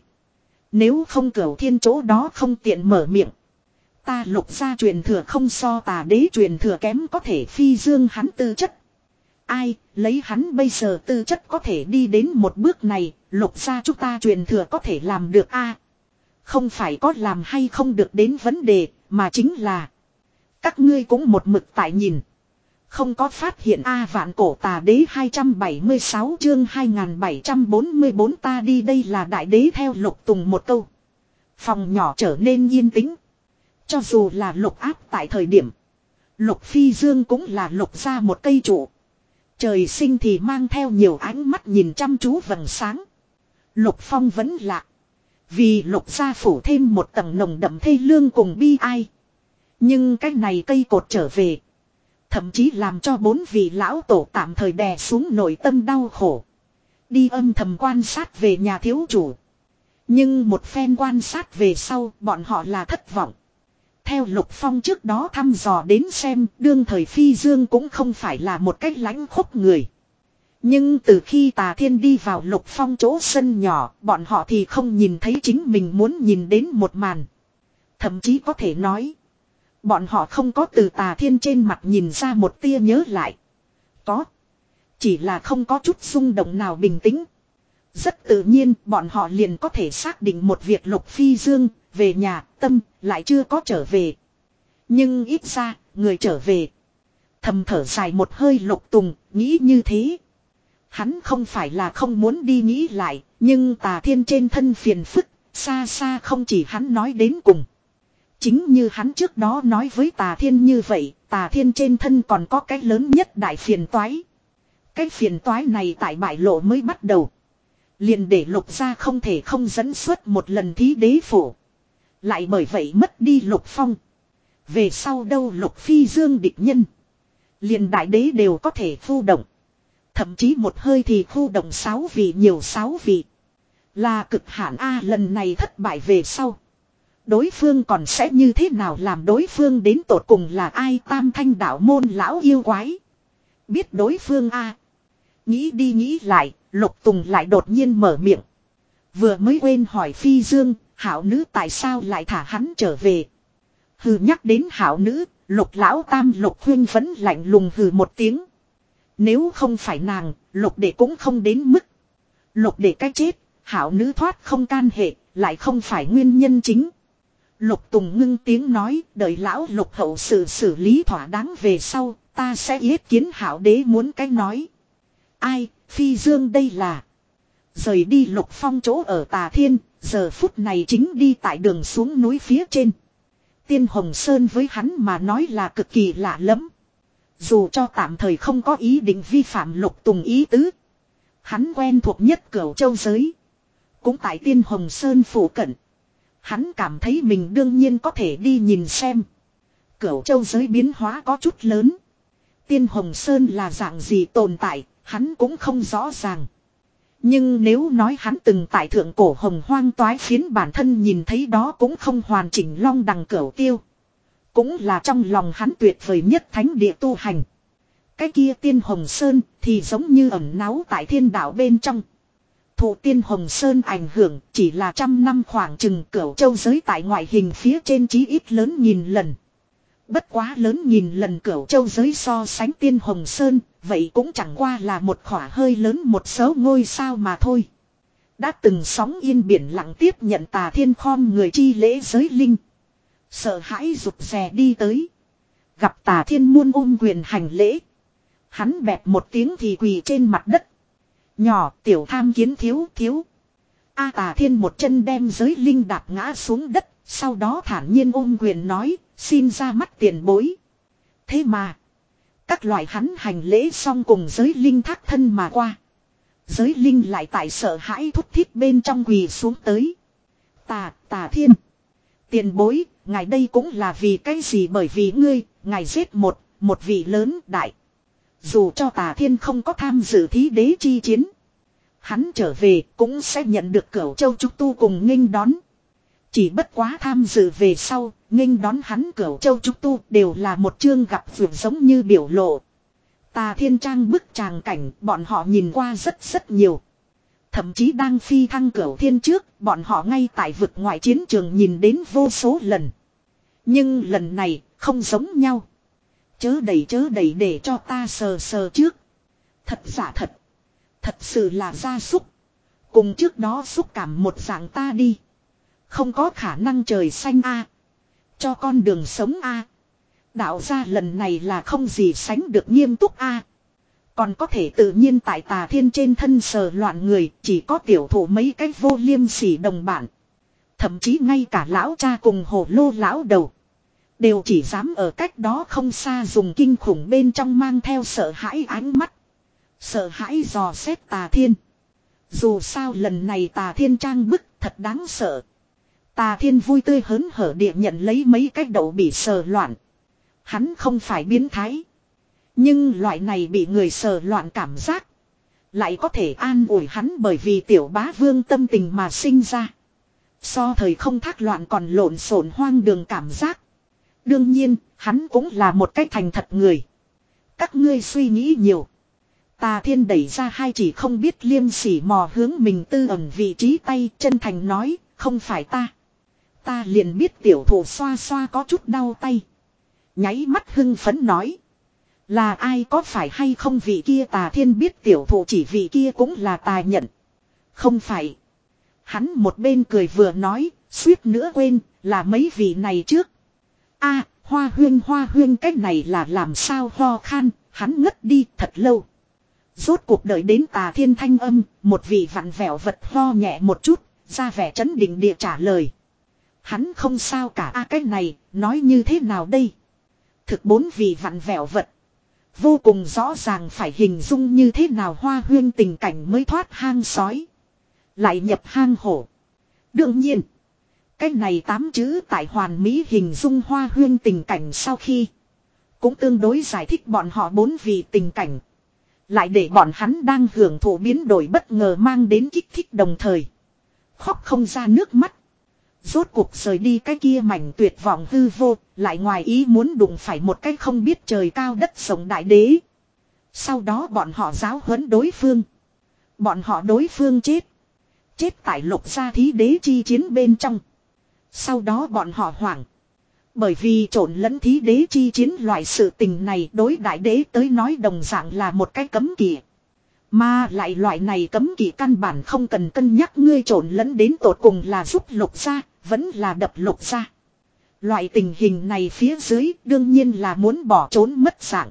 Nếu không Cửu Thiên chỗ đó không tiện mở miệng. Ta Lục gia truyền thừa không so tà đế truyền thừa kém, có thể Phi Dương hắn tư chất. Ai, lấy hắn bây giờ tư chất có thể đi đến một bước này, Lục gia chúng ta truyền thừa có thể làm được a? Không phải có làm hay không được đến vấn đề, mà chính là các ngươi cũng một mực tại nhìn. Không có phát hiện a. Vạn cổ tà đế hai trăm bảy mươi sáu chương hai nghìn bảy trăm bốn mươi bốn ta đi đây là đại đế theo Lục Tùng một câu. Phòng nhỏ trở nên yên tĩnh. Cho dù là Lục Áp tại thời điểm. Lục Phi Dương cũng là Lục gia một cây trụ. Trời sinh thì mang theo nhiều ánh mắt nhìn chăm chú vầng sáng. Lục Phong vẫn lạ. Vì Lục gia phủ thêm một tầng nồng đậm thê lương cùng bi ai. Nhưng cái này cây cột trở về. Thậm chí làm cho bốn vị lão tổ tạm thời đè xuống nội tâm đau khổ. Đi âm thầm quan sát về nhà thiếu chủ. Nhưng một phen quan sát về sau bọn họ là thất vọng. Theo Lục Phong trước đó thăm dò đến xem, đương thời Phi Dương cũng không phải là một cách lãnh khốc người. Nhưng từ khi Tà Thiên đi vào Lục Phong chỗ sân nhỏ, bọn họ thì không nhìn thấy chính mình muốn nhìn đến một màn. Thậm chí có thể nói, bọn họ không có từ Tà Thiên trên mặt nhìn ra một tia nhớ lại. Có. Chỉ là không có chút xung động nào bình tĩnh. Rất tự nhiên bọn họ liền có thể xác định một việc Lục Phi Dương, về nhà, tâm, lại chưa có trở về. Nhưng ít ra, người trở về. Thầm thở dài một hơi Lục Tùng, nghĩ như thế. Hắn không phải là không muốn đi nghĩ lại, nhưng Tà Thiên trên thân phiền phức, xa xa không chỉ hắn nói đến cùng. Chính như hắn trước đó nói với Tà Thiên như vậy, Tà Thiên trên thân còn có cái lớn nhất đại phiền toái. Cái phiền toái này tại bại lộ mới bắt đầu. Liền để Lục gia không thể không dẫn xuất một lần thí đế phủ. Lại bởi vậy mất đi Lục Phong. Về sau đâu Lục Phi Dương địch nhân. Liền đại đế đều có thể khu động. Thậm chí một hơi thì khu động sáu vị nhiều sáu vị. Là cực hạn A. Lần này thất bại về sau. Đối phương còn sẽ như thế nào làm đối phương đến tột cùng là ai? Tam Thanh đạo môn lão yêu quái. Biết đối phương A. Nghĩ đi nghĩ lại, Lục Tùng lại đột nhiên mở miệng. Vừa mới quên hỏi Phi Dương, Hảo nữ tại sao lại thả hắn trở về? Hừ, nhắc đến hảo nữ, Lục lão tam Lục Huyên vẫn lạnh lùng hừ một tiếng. Nếu không phải nàng, Lục đệ cũng không đến mức. Lục đệ cái chết, hảo nữ thoát không can hệ, lại không phải nguyên nhân chính. Lục Tùng ngưng tiếng nói, đợi lão Lục hậu sự xử lý thỏa đáng về sau, ta sẽ yết kiến hảo đế muốn cái nói. Ai, Phi Dương đây là. Rời đi Lục Phong chỗ ở Tà Thiên, giờ phút này chính đi tại đường xuống núi phía trên. Tiên Hồng Sơn với hắn mà nói là cực kỳ lạ lẫm. Dù cho tạm thời không có ý định vi phạm Lục Tùng ý tứ. Hắn quen thuộc nhất Cửu Châu giới. Cũng tại Tiên Hồng Sơn phủ cận. Hắn cảm thấy mình đương nhiên có thể đi nhìn xem. Cửu Châu giới biến hóa có chút lớn. Tiên Hồng Sơn là dạng gì tồn tại, hắn cũng không rõ ràng. Nhưng nếu nói hắn từng tại thượng cổ hồng hoang toái phiến bản thân nhìn thấy đó cũng không hoàn chỉnh long đằng cửu tiêu. Cũng là trong lòng hắn tuyệt vời nhất thánh địa tu hành. Cái kia Tiên Hồng Sơn thì giống như ẩn náu tại thiên đạo bên trong. Thụ Tiên Hồng Sơn ảnh hưởng chỉ là trăm năm khoảng chừng Cửu Châu giới tại ngoại hình phía trên chí ít lớn nghìn lần. Bất quá lớn nghìn lần Cửu Châu giới so sánh Tiên Hồng Sơn, vậy cũng chẳng qua là một khỏa hơi lớn một số ngôi sao mà thôi. Đã từng sóng yên biển lặng tiếp nhận Tà Thiên khom người chi lễ giới linh. Sợ hãi rụt rè đi tới. Gặp Tà Thiên muôn ôm quyền hành lễ. Hắn bẹp một tiếng thì quỳ trên mặt đất. Nhỏ tiểu tham kiến thiếu thiếu. A Tà Thiên một chân đem giới linh đạp ngã xuống đất. Sau đó thản nhiên ôm quyền nói. Xin ra mắt tiền bối. Thế mà. Các loại hắn hành lễ xong cùng giới linh thác thân mà qua. Giới linh lại tại sợ hãi thúc thiết bên trong quỳ xuống tới. Tà, Tà Thiên. Tiền bối, ngài đây cũng là vì cái gì bởi vì ngươi, ngài giết một, một vị lớn đại. Dù cho Tà Thiên không có tham dự thí đế chi chiến. Hắn trở về cũng sẽ nhận được Cửu Châu trúc tu cùng nghênh đón. Chỉ bất quá tham dự về sau, nghênh đón hắn Cửu Châu trúc tu đều là một chương gặp vượt giống như biểu lộ. Tà Thiên trang bức tràng cảnh bọn họ nhìn qua rất rất nhiều. Thậm chí đang phi thăng Cửu Thiên trước, bọn họ ngay tại vực ngoại chiến trường nhìn đến vô số lần. Nhưng lần này, không giống nhau. Chớ đẩy chớ đẩy để cho ta sờ sờ trước. Thật giả thật. Thật sự là gia súc. Cùng trước đó xúc cảm một dạng ta đi. Không có khả năng trời xanh a, cho con đường sống a. Đạo gia lần này là không gì sánh được nghiêm túc a. Còn có thể tự nhiên tại Tà Thiên trên thân sờ loạn người, chỉ có tiểu thủ mấy cái vô liêm sỉ đồng bạn. Thậm chí ngay cả lão cha cùng hồ lô lão đầu. Đều chỉ dám ở cách đó không xa dùng kinh khủng bên trong mang theo sợ hãi ánh mắt. Sợ hãi dò xét Tà Thiên. Dù sao lần này Tà Thiên trang bức thật đáng sợ. Tà Thiên vui tươi hớn hở địa nhận lấy mấy cái đậu bị sờ loạn. Hắn không phải biến thái. Nhưng loại này bị người sờ loạn cảm giác. Lại có thể an ủi hắn bởi vì tiểu bá vương tâm tình mà sinh ra. So thời không thác loạn còn lộn xộn hoang đường cảm giác. Đương nhiên, hắn cũng là một cách thành thật người. Các ngươi suy nghĩ nhiều. Tà Thiên đẩy ra hai chỉ không biết liêm sỉ mò hướng mình tư ẩn vị trí tay chân thành nói, không phải ta. Ta liền biết tiểu thủ xoa xoa có chút đau tay. Nháy mắt hưng phấn nói. Là ai có phải hay không vị kia Tà Thiên biết tiểu thủ chỉ vị kia cũng là tài nhận. Không phải. Hắn một bên cười vừa nói, suýt nữa quên, là mấy vị này trước. A, Hoa Huyên Hoa Huyên cái này là làm sao ho khan, hắn ngất đi thật lâu. Rốt cuộc đợi đến Tà Thiên thanh âm, một vị vặn vẹo vật ho nhẹ một chút, ra vẻ trấn định địa trả lời. Hắn không sao cả a, cái này, nói như thế nào đây? Thực bốn vị vặn vẹo vật. Vô cùng rõ ràng phải hình dung như thế nào Hoa Huyên tình cảnh mới thoát hang sói. Lại nhập hang hổ. Đương nhiên. Cái này tám chữ tại hoàn mỹ hình dung Hoa Huyên tình cảnh sau khi. Cũng tương đối giải thích bọn họ bốn vị tình cảnh. Lại để bọn hắn đang hưởng thụ biến đổi bất ngờ mang đến kích thích đồng thời. Khóc không ra nước mắt. Rốt cuộc rời đi cái kia mảnh tuyệt vọng hư vô, lại ngoài ý muốn đụng phải một cái không biết trời cao đất rộng đại đế. Sau đó bọn họ giáo huấn đối phương. Bọn họ đối phương chết. Chết tại lục gia thí đế chi chiến bên trong. Sau đó bọn họ hoảng. Bởi vì trộn lẫn thí đế chi chiến loại sự tình này đối đại đế tới nói đồng dạng là một cái cấm kỵ. Mà lại loại này cấm kỵ căn bản không cần cân nhắc ngươi trộn lẫn đến tột cùng là giúp lục gia, vẫn là đập lục gia. Loại tình hình này phía dưới đương nhiên là muốn bỏ trốn mất dạng.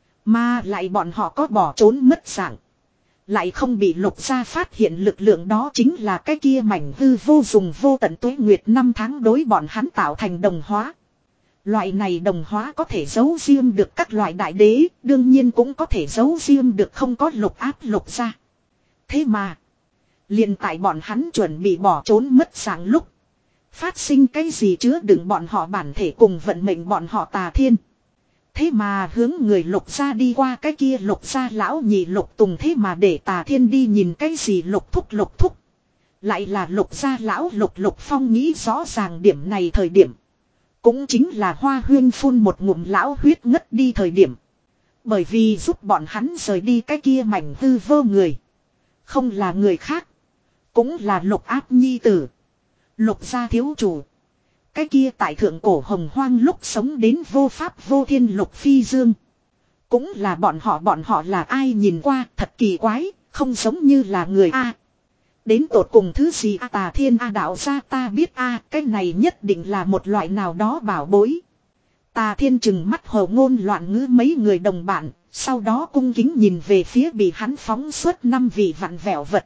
Mà lại bọn họ có bỏ trốn mất dạng. Lại không bị lục gia phát hiện lực lượng đó chính là cái kia mảnh hư vô dùng vô tận tuế nguyệt năm tháng đối bọn hắn tạo thành đồng hóa. Loại này đồng hóa có thể giấu riêng được các loại đại đế, đương nhiên cũng có thể giấu riêng được không có lục áp lục gia. Thế mà, liền tại bọn hắn chuẩn bị bỏ trốn mất dạng lúc. Phát sinh cái gì chứa đựng bọn họ bản thể cùng vận mệnh bọn họ tà thiên. Thế mà hướng người lục gia đi qua cái kia lục gia lão nhị lục tùng thế mà để tà thiên đi nhìn cái gì lục thúc lục thúc. Lại là lục gia lão lục lục phong nghĩ rõ ràng điểm này thời điểm. Cũng chính là Hoa Huyên phun một ngụm lão huyết ngất đi thời điểm. Bởi vì giúp bọn hắn rời đi cái kia mảnh hư vô người. Không là người khác. Cũng là lục áp nhi tử. Lục gia thiếu chủ. Cái kia tại thượng cổ hồng hoang lúc sống đến vô pháp vô thiên lục phi dương. Cũng là bọn họ bọn họ là ai nhìn qua thật kỳ quái, không giống như là người A. Đến tột cùng thứ gì A tà thiên A đạo gia ta biết A, cái này nhất định là một loại nào đó bảo bối. Tà thiên chừng mắt hồ ngôn loạn ngữ mấy người đồng bạn, sau đó cung kính nhìn về phía bị hắn phóng suốt năm vị vặn vẹo vật.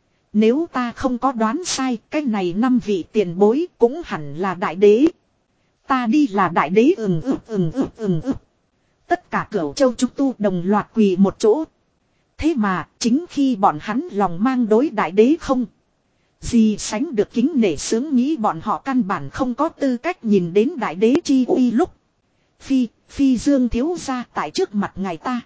Nếu ta không có đoán sai, cái này năm vị tiền bối cũng hẳn là đại đế. Ta đi là đại đế ừm ừm ừm ừm ừm ừm. Tất cả cửu châu trúc tu đồng loạt quỳ một chỗ. Thế mà, chính khi bọn hắn lòng mang đối đại đế không. Gì sánh được kính nể sướng nghĩ bọn họ căn bản không có tư cách nhìn đến đại đế chi uy lúc. Phi, phi dương thiếu ra tại trước mặt ngài ta.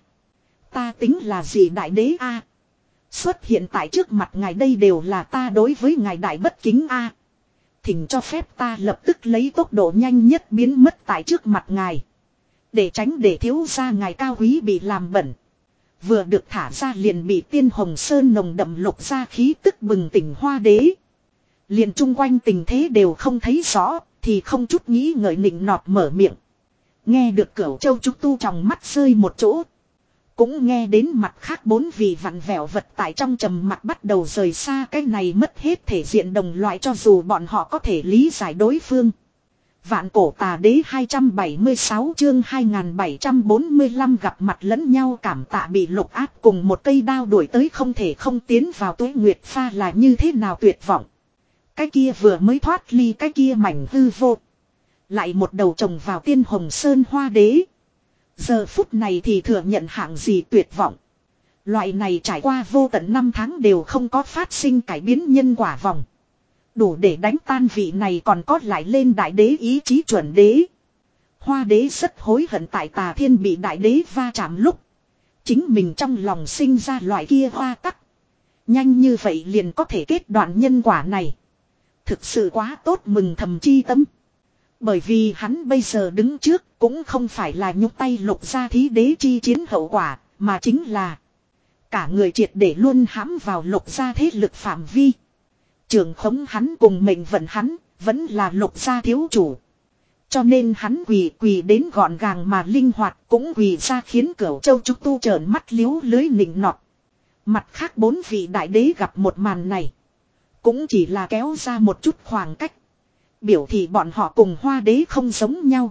Ta tính là gì đại đế a? Xuất hiện tại trước mặt ngài đây đều là ta đối với ngài đại bất kính a. Thỉnh cho phép ta lập tức lấy tốc độ nhanh nhất biến mất tại trước mặt ngài. Để tránh để thiếu gia ngài cao quý bị làm bẩn. Vừa được thả ra liền bị tiên hồng sơn nồng đậm lục ra khí tức bừng tỉnh hoa đế. Liền chung quanh tình thế đều không thấy rõ, thì không chút nghĩ ngợi nịnh nọt mở miệng. Nghe được cửu châu trúc tu trong mắt rơi một chỗ. Cũng nghe đến mặt khác bốn vị vặn vẹo vật tại trong trầm mặt bắt đầu rời xa cái này mất hết thể diện đồng loại cho dù bọn họ có thể lý giải đối phương. Vạn cổ tà đế hai trăm bảy mươi sáu chương hai nghìn bảy trăm bốn mươi lăm gặp mặt lẫn nhau cảm tạ bị lục áp cùng một cây đao đuổi tới không thể không tiến vào tuế nguyệt pha là như thế nào tuyệt vọng. Cái kia vừa mới thoát ly cái kia mảnh hư vô. Lại một đầu trồng vào tiên hồng sơn hoa đế. Giờ phút này thì thừa nhận hạng gì tuyệt vọng. Loại này trải qua vô tận năm tháng đều không có phát sinh cải biến nhân quả vòng. Đủ để đánh tan vị này còn có lại lên đại đế ý chí chuẩn đế. Hoa đế rất hối hận tại tà thiên bị đại đế va chạm lúc. Chính mình trong lòng sinh ra loại kia hoa tắc. Nhanh như vậy liền có thể kết đoạn nhân quả này. Thực sự quá tốt mừng thầm chi tâm. Bởi vì hắn bây giờ đứng trước cũng không phải là nhúc tay lục gia thí đế chi chiến hậu quả, mà chính là cả người triệt để luôn hãm vào lục gia thế lực phạm vi. Trường khống hắn cùng mệnh vận hắn, vẫn là lục gia thiếu chủ. Cho nên hắn quỳ quỳ đến gọn gàng mà linh hoạt cũng quỳ ra khiến cửu châu trúc tu trợn mắt liếu lưới nịnh nọt. Mặt khác bốn vị đại đế gặp một màn này. Cũng chỉ là kéo ra một chút khoảng cách. Biểu thị bọn họ cùng hoa đế không giống nhau.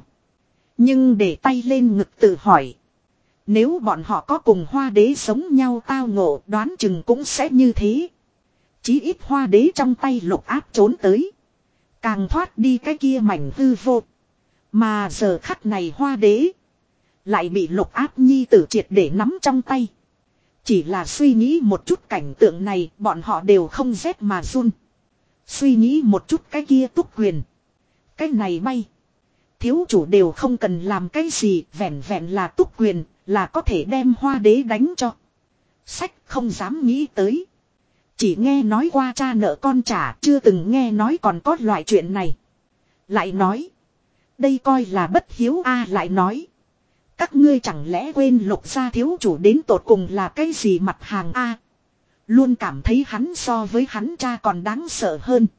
Nhưng để tay lên ngực tự hỏi. Nếu bọn họ có cùng hoa đế giống nhau tao ngộ đoán chừng cũng sẽ như thế. Chí ít hoa đế trong tay lục áp trốn tới. Càng thoát đi cái kia mảnh hư vô. Mà giờ khắc này hoa đế. Lại bị lục áp nhi tử triệt để nắm trong tay. Chỉ là suy nghĩ một chút cảnh tượng này bọn họ đều không rét mà run. Suy nghĩ một chút cái kia túc quyền. Cái này bay. Thiếu chủ đều không cần làm cái gì vẹn vẹn là túc quyền là có thể đem hoa đế đánh cho. Sách không dám nghĩ tới. Chỉ nghe nói qua cha nợ con trả chưa từng nghe nói còn có loại chuyện này. Lại nói. Đây coi là bất hiếu a lại nói. Các ngươi chẳng lẽ quên lục gia thiếu chủ đến tột cùng là cái gì mặt hàng a Luôn cảm thấy hắn so với hắn cha còn đáng sợ hơn.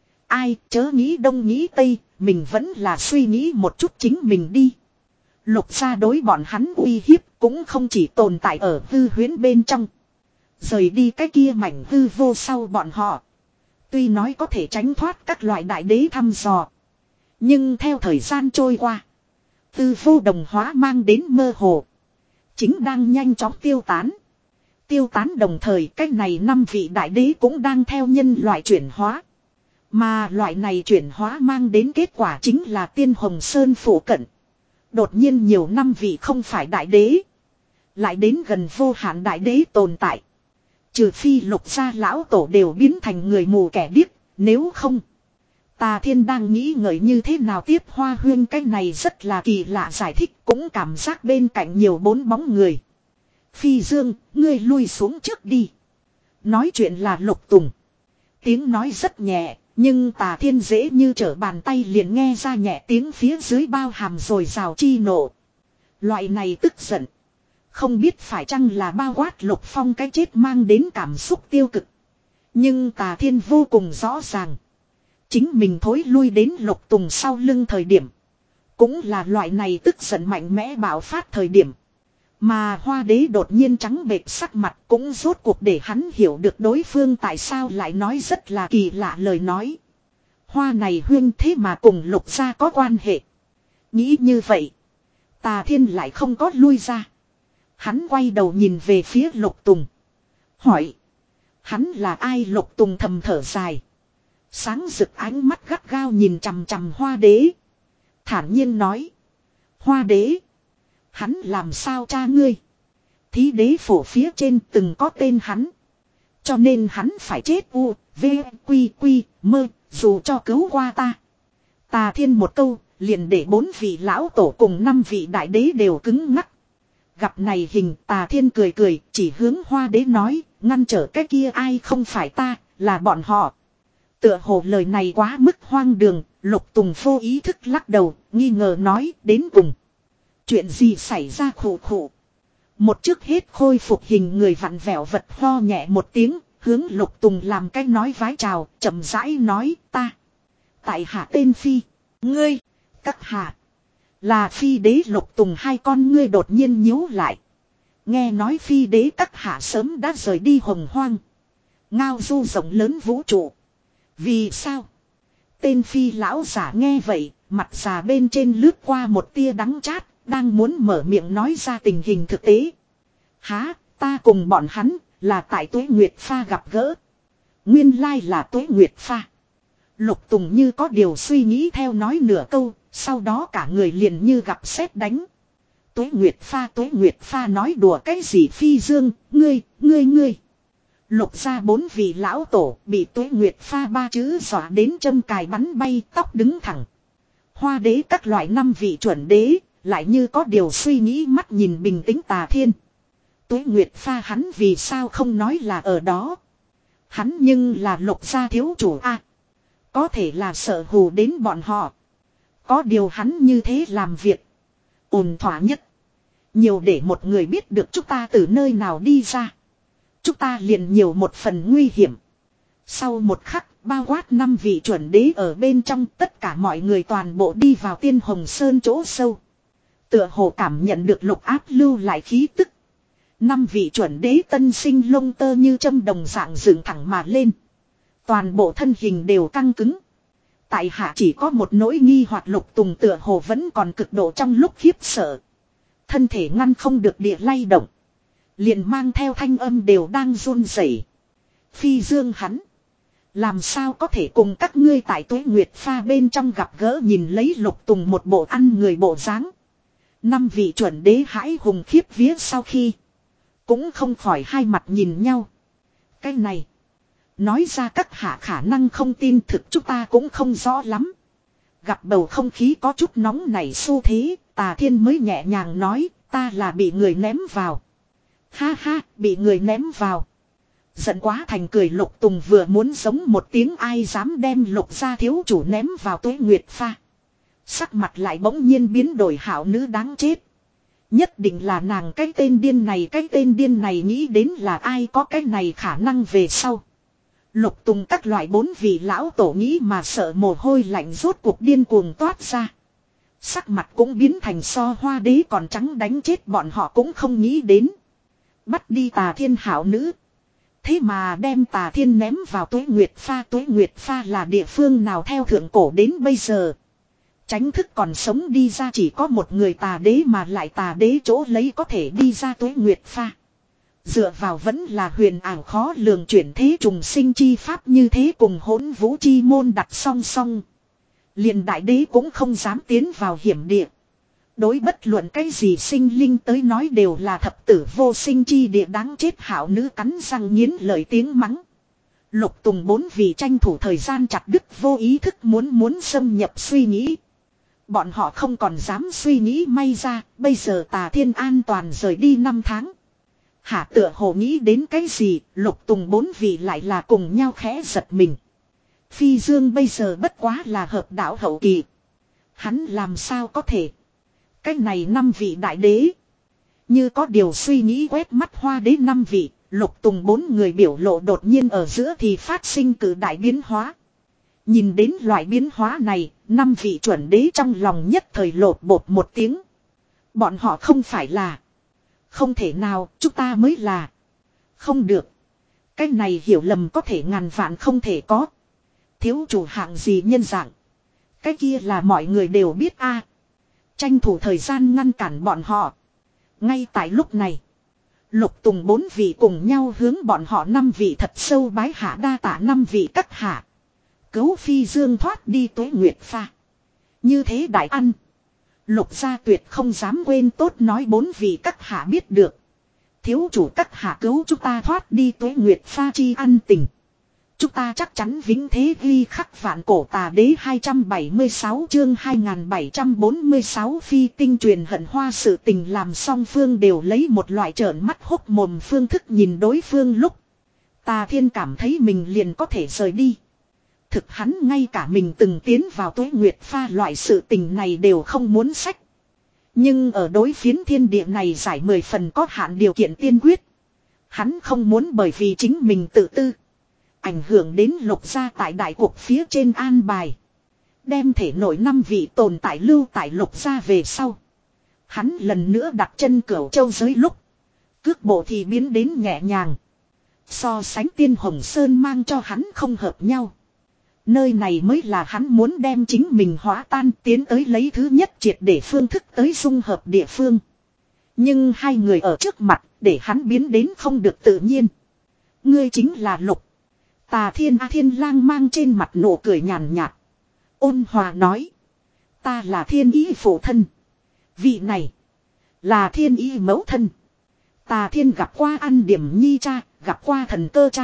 Ai chớ nghĩ đông nghĩ tây, mình vẫn là suy nghĩ một chút chính mình đi. Lục gia đối bọn hắn uy hiếp cũng không chỉ tồn tại ở hư huyễn bên trong. Rời đi cái kia mảnh hư vô sau bọn họ. Tuy nói có thể tránh thoát các loại đại đế thăm dò. Nhưng theo thời gian trôi qua. Hư vô đồng hóa mang đến mơ hồ. Chính đang nhanh chóng tiêu tán. Tiêu tán đồng thời cách này năm vị đại đế cũng đang theo nhân loại chuyển hóa. Mà loại này chuyển hóa mang đến kết quả chính là Tiên Hồng Sơn phủ cận. Đột nhiên nhiều năm vị không phải đại đế. Lại đến gần vô hạn đại đế tồn tại. Trừ phi lục gia lão tổ đều biến thành người mù kẻ điếc. Nếu không. Tà Thiên đang nghĩ ngợi như thế nào tiếp Hoa Huyên, cái này rất là kỳ lạ giải thích. Cũng cảm giác bên cạnh nhiều bốn bóng người. Phi Dương, ngươi lui xuống trước đi. Nói chuyện là Lục Tùng. Tiếng nói rất nhẹ. Nhưng Tà Thiên dễ như trở bàn tay liền nghe ra nhẹ tiếng phía dưới bao hàm rồi rào chi nộ. Loại này tức giận. Không biết phải chăng là bao quát Lục Phong cái chết mang đến cảm xúc tiêu cực. Nhưng Tà Thiên vô cùng rõ ràng. Chính mình thối lui đến Lục Tùng sau lưng thời điểm. Cũng là loại này tức giận mạnh mẽ bạo phát thời điểm. Mà Hoa Đế đột nhiên trắng bệch sắc mặt cũng rốt cuộc để hắn hiểu được đối phương tại sao lại nói rất là kỳ lạ lời nói. Hoa này Huyên thế mà cùng Lục gia có quan hệ. Nghĩ như vậy. Tà Thiên lại không có lui ra. Hắn quay đầu nhìn về phía Lục Tùng. Hỏi. Hắn là ai? Lục Tùng thầm thở dài. Sáng rực ánh mắt gắt gao nhìn chằm chằm Hoa Đế. Thản nhiên nói. Hoa Đế. Hắn làm sao cha ngươi? Thí đế phổ phía trên từng có tên hắn. Cho nên hắn phải chết u, v, quy, quy, mơ, dù cho cứu qua ta. Tà Thiên một câu, liền để bốn vị lão tổ cùng năm vị đại đế đều cứng ngắc. Gặp này hình Tà Thiên cười cười, chỉ hướng Hoa Đế nói, ngăn trở cái kia ai không phải ta, là bọn họ. Tựa hồ lời này quá mức hoang đường, Lục Tùng vô ý thức lắc đầu, nghi ngờ nói, đến cùng. Chuyện gì xảy ra khổ khổ. Một trước hết khôi phục hình người vặn vẹo vật ho nhẹ một tiếng, hướng Lục Tùng làm cái nói vái chào, chậm rãi nói, ta. Tại hạ tên Phi, ngươi, các hạ. Là Phi đế. Lục Tùng hai con ngươi đột nhiên nhíu lại. Nghe nói Phi đế các hạ sớm đã rời đi hồng hoang. Ngao du rộng lớn vũ trụ. Vì sao? Tên Phi lão giả nghe vậy, mặt già bên trên lướt qua một tia đắng chát. Đang muốn mở miệng nói ra tình hình thực tế. Há, ta cùng bọn hắn, là tại Tuế Nguyệt Pha gặp gỡ. Nguyên lai là Tuế Nguyệt Pha. Lục Tùng như có điều suy nghĩ theo nói nửa câu, sau đó cả người liền như gặp sét đánh. Tuế Nguyệt Pha, Tuế Nguyệt Pha nói đùa cái gì? Phi Dương, ngươi, ngươi, ngươi. Lục ra bốn vị lão tổ bị Tuế Nguyệt Pha ba chữ dọa đến châm cài bắn bay, tóc đứng thẳng. Hoa Đế các loại năm vị chuẩn đế. Lại như có điều suy nghĩ mắt nhìn bình tĩnh Tà Thiên. Tuế Nguyệt Pha hắn vì sao không nói là ở đó. Hắn nhưng là Lục gia thiếu chủ a. À, có thể là sợ hù đến bọn họ. Có điều hắn như thế làm việc. Ổn thỏa nhất. Nhiều để một người biết được chúng ta từ nơi nào đi ra. Chúng ta liền nhiều một phần nguy hiểm. Sau một khắc, bao quát năm vị chuẩn đế ở bên trong, tất cả mọi người toàn bộ đi vào Tiên Hồng Sơn chỗ sâu. Tựa hồ cảm nhận được Lục Áp lưu lại khí tức. Năm vị chuẩn đế tân sinh lông tơ như châm đồng dạng dựng thẳng mà lên. Toàn bộ thân hình đều căng cứng. Tại hạ chỉ có một nỗi nghi hoặc. Lục Tùng tựa hồ vẫn còn cực độ trong lúc khiếp sợ. Thân thể ngăn không được địa lay động. Liền mang theo thanh âm đều đang run rẩy. Phi Dương hắn. Làm sao có thể cùng các ngươi tại Tuế Nguyệt Pha bên trong gặp gỡ? Nhìn lấy Lục Tùng một bộ ăn người bộ dáng. Năm vị chuẩn đế hãi hùng khiếp vía sau khi. Cũng không khỏi hai mặt nhìn nhau. Cái này. Nói ra các hạ khả năng không tin, thực chúng ta cũng không rõ lắm. Gặp bầu không khí có chút nóng nảy xu thế, Tà Thiên mới nhẹ nhàng nói, ta là bị người ném vào. Ha ha, bị người ném vào. Giận quá thành cười. Lục Tùng vừa muốn giống một tiếng ai dám đem Lục gia thiếu chủ ném vào Tuế Nguyệt Pha. Sắc mặt lại bỗng nhiên biến đổi. Hảo nữ đáng chết. Nhất định là nàng cái tên điên này, cái tên điên này nghĩ đến là ai có cái này khả năng về sau. Lục Tùng các loại bốn vị lão tổ nghĩ mà sợ mồ hôi lạnh rốt cuộc điên cuồng toát ra. Sắc mặt cũng biến thành so hoa đế còn trắng, đánh chết bọn họ cũng không nghĩ đến. Bắt đi Tà Thiên hảo nữ. Thế mà đem Tà Thiên ném vào Tuế Nguyệt Pha. Tuế Nguyệt Pha là địa phương nào theo thượng cổ đến bây giờ. Tránh thức còn sống đi ra chỉ có một người Tà Đế, mà lại Tà Đế chỗ lấy có thể đi ra Tuế Nguyệt Pha. Dựa vào vẫn là huyền ảo khó lường chuyển thế trùng sinh chi pháp, như thế cùng Hỗn Vũ chi môn đặt song song. Liền đại đế cũng không dám tiến vào hiểm địa. Đối bất luận cái gì sinh linh tới nói đều là thập tử vô sinh chi địa, đáng chết. Hảo nữ cắn răng nghiến lợi tiếng mắng. Lục Tùng bốn vì tranh thủ thời gian chặt đứt vô ý thức muốn muốn xâm nhập suy nghĩ. Bọn họ không còn dám suy nghĩ, may ra bây giờ Tà Thiên an toàn rời đi năm tháng. Hạ tựa hồ nghĩ đến cái gì, Lục Tùng bốn vị lại là cùng nhau khẽ giật mình. Phi Dương bây giờ bất quá là hợp đạo hậu kỳ. Hắn làm sao có thể. Cái này năm vị đại đế. Như có điều suy nghĩ quét mắt hoa đế năm vị. Lục Tùng bốn người biểu lộ đột nhiên ở giữa thì phát sinh cử đại biến hóa. Nhìn đến loại biến hóa này, năm vị chuẩn đế trong lòng nhất thời lột bột một tiếng. Bọn họ không phải là. Không thể nào, chúng ta mới là. Không được. Cái này hiểu lầm có thể ngàn vạn không thể có. Thiếu chủ hạng gì nhân dạng. Cái kia là mọi người đều biết a. Tranh thủ thời gian ngăn cản bọn họ. Ngay tại lúc này. Lục Tùng bốn vị cùng nhau hướng bọn họ năm vị thật sâu bái hạ, đa tạ năm vị các hạ. Cứu Phi Dương thoát đi Tuế Nguyệt Pha. Như thế đại ăn. Lục gia tuyệt không dám quên, tốt nói bốn vị các hạ biết được. Thiếu chủ các hạ cứu chúng ta thoát đi Tuế Nguyệt Pha chi ăn tình. Chúng ta chắc chắn vĩnh thế ghi khắc vạn cổ. Tà Đế hai trăm bảy mươi sáu chương hai nghìn bảy trăm bốn mươi sáu phi tinh truyền hận hoa. Sự tình làm song phương đều lấy một loại trợn mắt hốc mồm phương thức nhìn đối phương lúc. Tà Thiên cảm thấy mình liền có thể rời đi. Thực hắn ngay cả mình từng tiến vào Tuế Nguyệt Pha loại sự tình này đều không muốn sách. Nhưng ở đối phiến thiên địa này giải mười phần có hạn điều kiện tiên quyết. Hắn không muốn bởi vì chính mình tự tư. Ảnh hưởng đến Lục gia tại đại cuộc phía trên an bài. Đem thể nội năm vị tồn tại lưu tại Lục gia về sau. Hắn lần nữa đặt chân Cửu Châu giới lúc. Cước bộ thì biến đến nhẹ nhàng. So sánh Tiên Hồng Sơn mang cho hắn không hợp nhau. Nơi này mới là hắn muốn đem chính mình hóa tan, tiến tới lấy thứ nhất triệt để phương thức tới dung hợp địa phương. Nhưng hai người ở trước mặt để hắn biến đến không được tự nhiên. Ngươi chính là Lục. Tà Thiên A Thiên Lang mang trên mặt nụ cười nhàn nhạt. Ôn hòa nói. Ta là Thiên Ý phụ thân. Vị này. Là Thiên Ý mẫu thân. Tà Thiên gặp qua Ăn Điểm Nhi cha. Gặp qua Thần Cơ cha.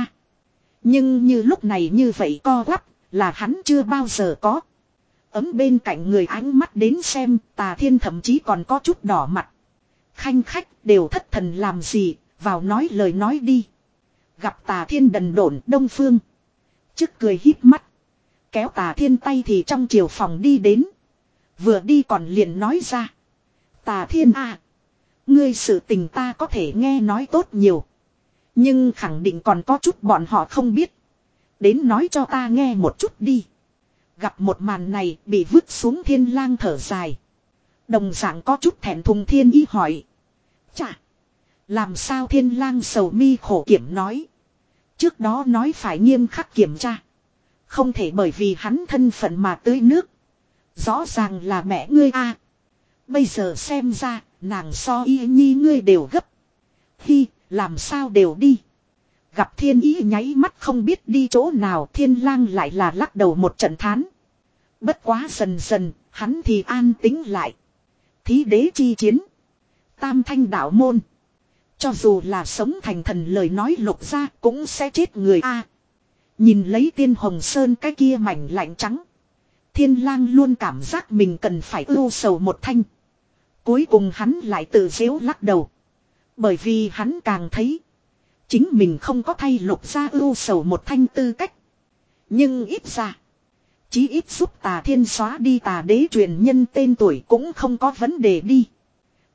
Nhưng như lúc này như vậy co quắp. Là hắn chưa bao giờ có. Ấm bên cạnh người ánh mắt đến xem. Tà Thiên thậm chí còn có chút đỏ mặt. Khanh khách đều thất thần làm gì. Vào nói lời nói đi. Gặp Tà Thiên đần độn Đông Phương. Trước cười híp mắt. Kéo Tà Thiên tay thì trong chiều phòng đi đến. Vừa đi còn liền nói ra. Tà Thiên à. Ngươi sự tình ta có thể nghe nói tốt nhiều. Nhưng khẳng định còn có chút bọn họ không biết. Đến nói cho ta nghe một chút đi. Gặp một màn này bị vứt xuống Thiên Lang thở dài. Đồng dạng có chút thẹn thùng Thiên Ý hỏi. Chà. Làm sao? Thiên Lang sầu mi khổ kiểm nói. Trước đó nói phải nghiêm khắc kiểm tra. Không thể bởi vì hắn thân phận mà tưới nước. Rõ ràng là mẹ ngươi a. Bây giờ xem ra, nàng so y nhi ngươi đều gấp. Hi, làm sao đều đi. Gặp Thiên Ý nháy mắt không biết đi chỗ nào, Thiên Lang lại là lắc đầu một trận thán. Bất quá dần dần, hắn thì an tĩnh lại. Thí đế chi chiến. Tam thanh đạo môn. Cho dù là sống thành thần lời nói Lục gia cũng sẽ chết người a. Nhìn lấy Tiên Hồng Sơn cái kia mảnh lạnh trắng. Thiên Lang luôn cảm giác mình cần phải ưu sầu một thanh. Cuối cùng hắn lại tự giễu lắc đầu. Bởi vì hắn càng thấy. Chính mình không có thay Lục gia ưu sầu một thanh tư cách. Nhưng ít ra. Chí ít giúp Tà Thiên xóa đi Tà Đế truyền nhân tên tuổi cũng không có vấn đề đi.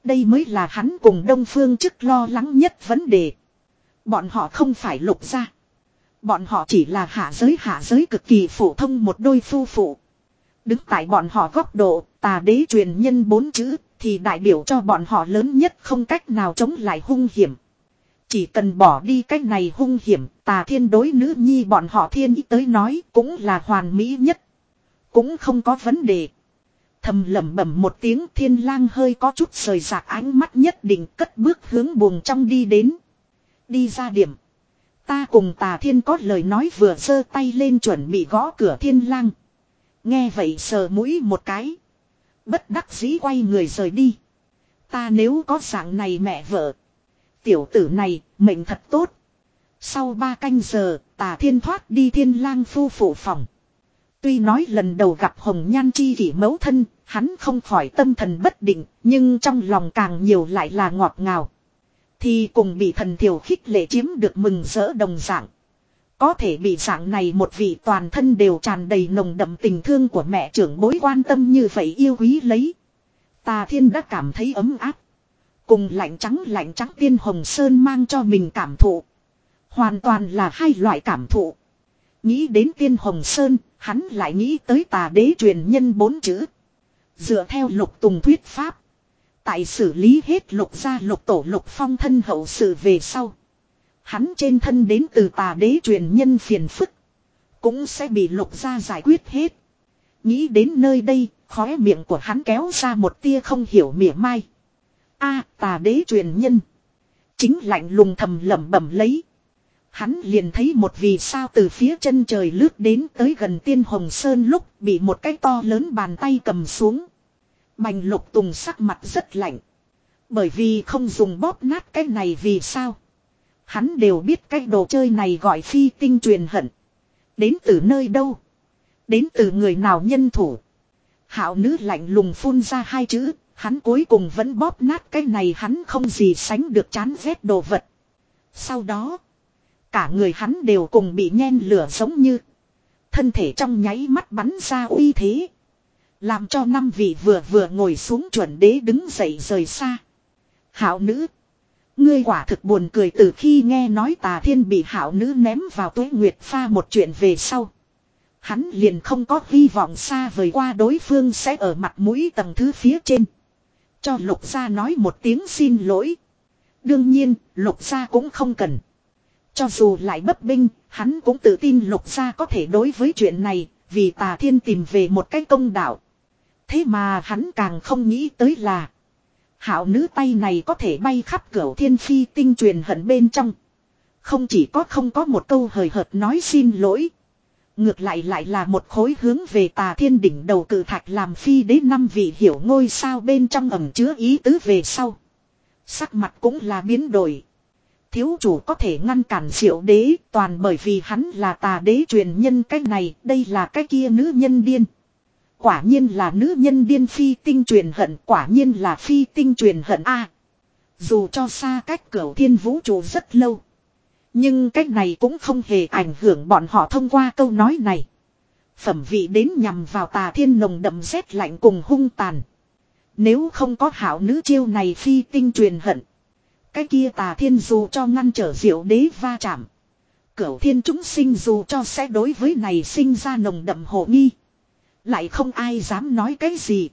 Đây mới là hắn cùng Đông Phương Chức lo lắng nhất vấn đề. Bọn họ không phải Lục gia. Bọn họ chỉ là hạ giới hạ giới cực kỳ phổ thông một đôi phu phụ. Đứng tại bọn họ góc độ, tà đế truyền nhân bốn chữ, thì đại biểu cho bọn họ lớn nhất không cách nào chống lại hung hiểm. Chỉ cần bỏ đi cách này hung hiểm, tà thiên đối nữ nhi bọn họ thiên ý tới nói cũng là hoàn mỹ nhất. Cũng không có vấn đề. Thầm lẩm bẩm một tiếng, Thiên Lang hơi có chút rời rạc ánh mắt nhất định, cất bước hướng buồng trong đi đến. Đi ra điểm. Ta cùng tà thiên có lời nói, vừa giơ tay lên chuẩn bị gõ cửa. Thiên Lang nghe vậy sờ mũi một cái. Bất đắc dĩ quay người rời đi. Ta nếu có dạng này mẹ vợ. Tiểu tử này mệnh thật tốt. Sau ba canh giờ, tà thiên thoát đi Thiên Lang phu phụ phòng. Tuy nói lần đầu gặp hồng nhan chi kỷ mẫu thân, hắn không khỏi tâm thần bất định, nhưng trong lòng càng nhiều lại là ngọt ngào. Thì cùng bị thần thiểu khích lệ chiếm được mừng rỡ đồng dạng. Có thể bị dạng này một vị toàn thân đều tràn đầy nồng đậm tình thương của mẹ trưởng bối quan tâm như vậy yêu quý lấy. Tà thiên đã cảm thấy ấm áp. Cùng lạnh trắng lạnh trắng Tiên Hồng Sơn mang cho mình cảm thụ. Hoàn toàn là hai loại cảm thụ. Nghĩ đến Tiên Hồng Sơn, hắn lại nghĩ tới tà đế truyền nhân bốn chữ. Dựa theo Lục Tùng thuyết pháp. Tại xử lý hết Lục gia Lục tổ Lục Phong thân hậu sự về sau. Hắn trên thân đến từ tà đế truyền nhân phiền phức. Cũng sẽ bị Lục gia giải quyết hết. Nghĩ đến nơi đây, khóe miệng của hắn kéo ra một tia không hiểu mỉa mai. A, tà đế truyền nhân. Chính lạnh lùng thầm lẩm bẩm lấy. Hắn liền thấy một vì sao từ phía chân trời lướt đến tới gần Tiên Hồng Sơn lúc bị một cái to lớn bàn tay cầm xuống. Bành Lục Tùng sắc mặt rất lạnh. Bởi vì không dùng bóp nát cái này vì sao. Hắn đều biết cái đồ chơi này gọi phi tinh truyền hận. Đến từ nơi đâu? Đến từ người nào nhân thủ? Hạo nữ lạnh lùng phun ra hai chữ. Hắn cuối cùng vẫn bóp nát cái này hắn không gì sánh được chán ghét đồ vật. Sau đó. Cả người hắn đều cùng bị nhen lửa giống như. Thân thể trong nháy mắt bắn ra uy thế. Làm cho năm vị vừa vừa ngồi xuống chuẩn đế đứng dậy rời xa. Hạo nữ. Ngươi quả thực buồn cười. Từ khi nghe nói tà thiên bị hạo nữ ném vào tuế nguyệt pha một chuyện về sau. Hắn liền không có hy vọng xa vời qua đối phương sẽ ở mặt mũi tầng thứ phía trên. Cho Lục gia nói một tiếng xin lỗi. Đương nhiên, Lục gia cũng không cần. Cho dù lại bấp bênh, hắn cũng tự tin Lục gia có thể đối với chuyện này, vì tà thiên tìm về một cái công đạo. Thế mà hắn càng không nghĩ tới là hạo nữ tay này có thể bay khắp cửu thiên phi tinh truyền hận bên trong. Không chỉ có không có một câu hời hợt nói xin lỗi. Ngược lại lại là một khối hướng về tà thiên đỉnh đầu cự thạch làm phi đến năm vị hiểu ngôi sao bên trong ẩn chứa ý tứ về sau. Sắc mặt cũng là biến đổi. Thiếu chủ có thể ngăn cản Diệu đế toàn bởi vì hắn là tà đế truyền nhân cái này, đây là cái kia nữ nhân điên. Quả nhiên là nữ nhân điên phi tinh truyền hận, quả nhiên là phi tinh truyền hận a. Dù cho xa cách cửu thiên vũ trụ rất lâu. Nhưng cách này cũng không hề ảnh hưởng bọn họ thông qua câu nói này. Phẩm vị đến nhằm vào tà thiên nồng đậm rét lạnh cùng hung tàn. Nếu không có hảo nữ chiêu này phi tinh truyền hận. Cái kia tà thiên dù cho ngăn trở Diệu đế va chạm. Cửu thiên chúng sinh dù cho sẽ đối với này sinh ra nồng đậm hồ nghi. Lại không ai dám nói cái gì.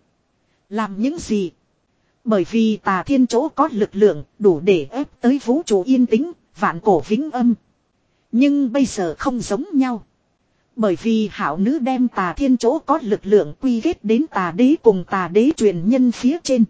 Làm những gì. Bởi vì tà thiên chỗ có lực lượng đủ để ép tới vũ trụ yên tĩnh. Vạn cổ vĩnh âm. Nhưng bây giờ không giống nhau. Bởi vì hảo nữ đem tà thiên chỗ có lực lượng quy kết đến tà đế cùng tà đế truyền nhân phía trên.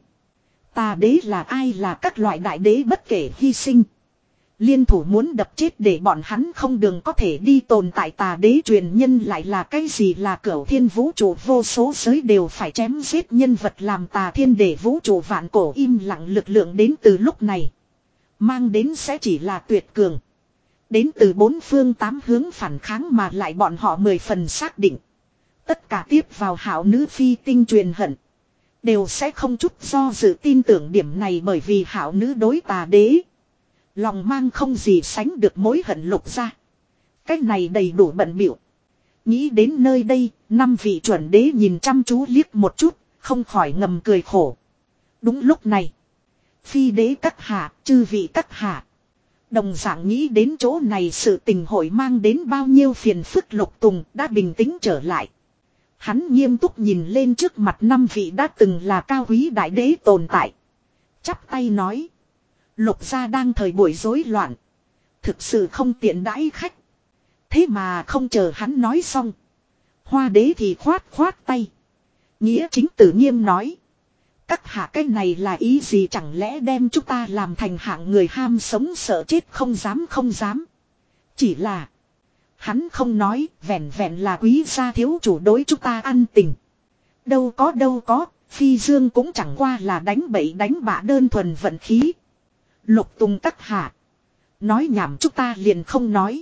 Tà đế là ai, là các loại đại đế bất kể hy sinh. Liên thủ muốn đập chết để bọn hắn không đường có thể đi tồn tại, tà đế truyền nhân lại là cái gì, là cửu thiên vũ trụ vô số giới đều phải chém giết nhân vật làm tà thiên để vũ trụ vạn cổ im lặng lực lượng đến từ lúc này. Mang đến sẽ chỉ là tuyệt cường. Đến từ bốn phương tám hướng phản kháng mà lại bọn họ mười phần xác định. Tất cả tiếp vào hảo nữ phi tinh truyền hận. Đều sẽ không chút do dự tin tưởng điểm này, bởi vì hảo nữ đối tà đế. Lòng mang không gì sánh được mối hận Lục gia. Cách này đầy đủ bận bịu. Nghĩ đến nơi đây, năm vị chuẩn đế nhìn chăm chú liếc một chút, không khỏi ngầm cười khổ. Đúng lúc này. Phi đế các hạ, chư vị các hạ. Đồng dạng nghĩ đến chỗ này sự tình hội mang đến bao nhiêu phiền phức, Lục Tùng đã bình tĩnh trở lại. Hắn nghiêm túc nhìn lên trước mặt năm vị đã từng là cao quý đại đế tồn tại. Chắp tay nói. Lục gia đang thời buổi rối loạn. Thực sự không tiện đãi khách. Thế mà không chờ hắn nói xong. Hoa đế thì khoát khoát tay. Nghĩa chính tử nghiêm nói. Các hạ cái này là ý gì, chẳng lẽ đem chúng ta làm thành hạng người ham sống sợ chết không dám không dám. Chỉ là. Hắn không nói, vẹn vẹn là quý gia thiếu chủ đối chúng ta ăn tình. Đâu có đâu có, Phi Dương cũng chẳng qua là đánh bậy đánh bạ đơn thuần vận khí. Lục Tùng các hạ. Nói nhảm chúng ta liền không nói.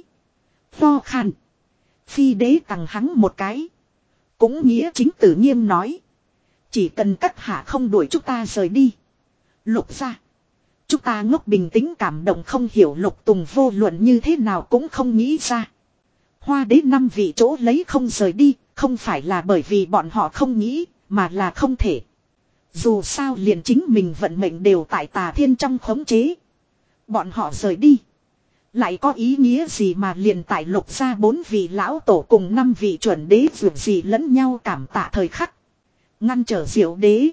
Lo khan. Phi đế tặng hắn một cái. Cũng nghĩa chính tử nghiêm nói. Chỉ cần các hạ không đuổi chúng ta rời đi. Lục gia. Chúng ta ngốc bình tĩnh cảm động không hiểu, Lục Tùng vô luận như thế nào cũng không nghĩ ra. Hoa đế năm vị chỗ lấy không rời đi, không phải là bởi vì bọn họ không nghĩ, mà là không thể. Dù sao liền chính mình vận mệnh đều tại Tà Thiên trong khống chế. Bọn họ rời đi. Lại có ý nghĩa gì mà liền tại Lục gia bốn vị lão tổ cùng năm vị chuẩn đế dù gì lẫn nhau cảm tạ thời khắc. Ngăn trở Diệu đế.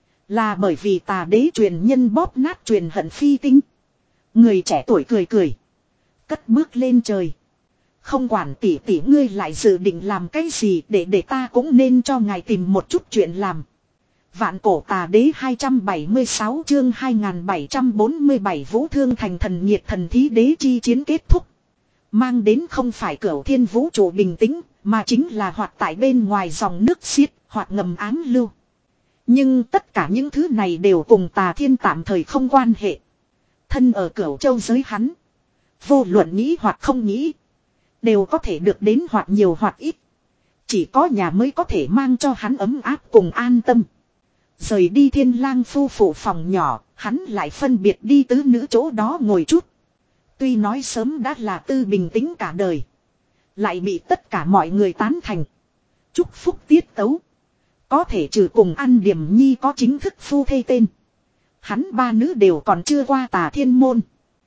Là bởi vì Tà đế truyền nhân bóp nát truyền hận phi tinh. Người trẻ tuổi cười cười. Cất bước lên trời. Không quản tỷ tỷ ngươi lại dự định làm cái gì, để để ta cũng nên cho ngài tìm một chút chuyện làm. Vạn cổ Tà đế hai trăm bảy mươi sáu chương hai nghìn bảy trăm bốn mươi bảy Vũ Thương Thành thần nhiệt thần thí đế chi chiến kết thúc. Mang đến không phải cửu thiên vũ trụ bình tĩnh, mà chính là hoạt tại bên ngoài dòng nước xiết, hoặc ngầm ám lưu. Nhưng tất cả những thứ này đều cùng Tà Thiên tạm thời không quan hệ. Thân ở cửu châu giới hắn. Vô luận nghĩ hoặc không nghĩ. Đều có thể được đến hoặc nhiều hoặc ít. Chỉ có nhà mới có thể mang cho hắn ấm áp cùng an tâm. Rời đi Thiên Lang phu phụ phòng nhỏ, hắn lại phân biệt đi tứ nữ chỗ đó ngồi chút. Tuy nói sớm đã là tư bình tĩnh cả đời. Lại bị tất cả mọi người tán thành. Chúc phúc tiết tấu. Có thể trừ cùng ăn Điềm Nhi có chính thức phu thê tên. Hắn ba nữ đều còn chưa qua Tà Thiên môn.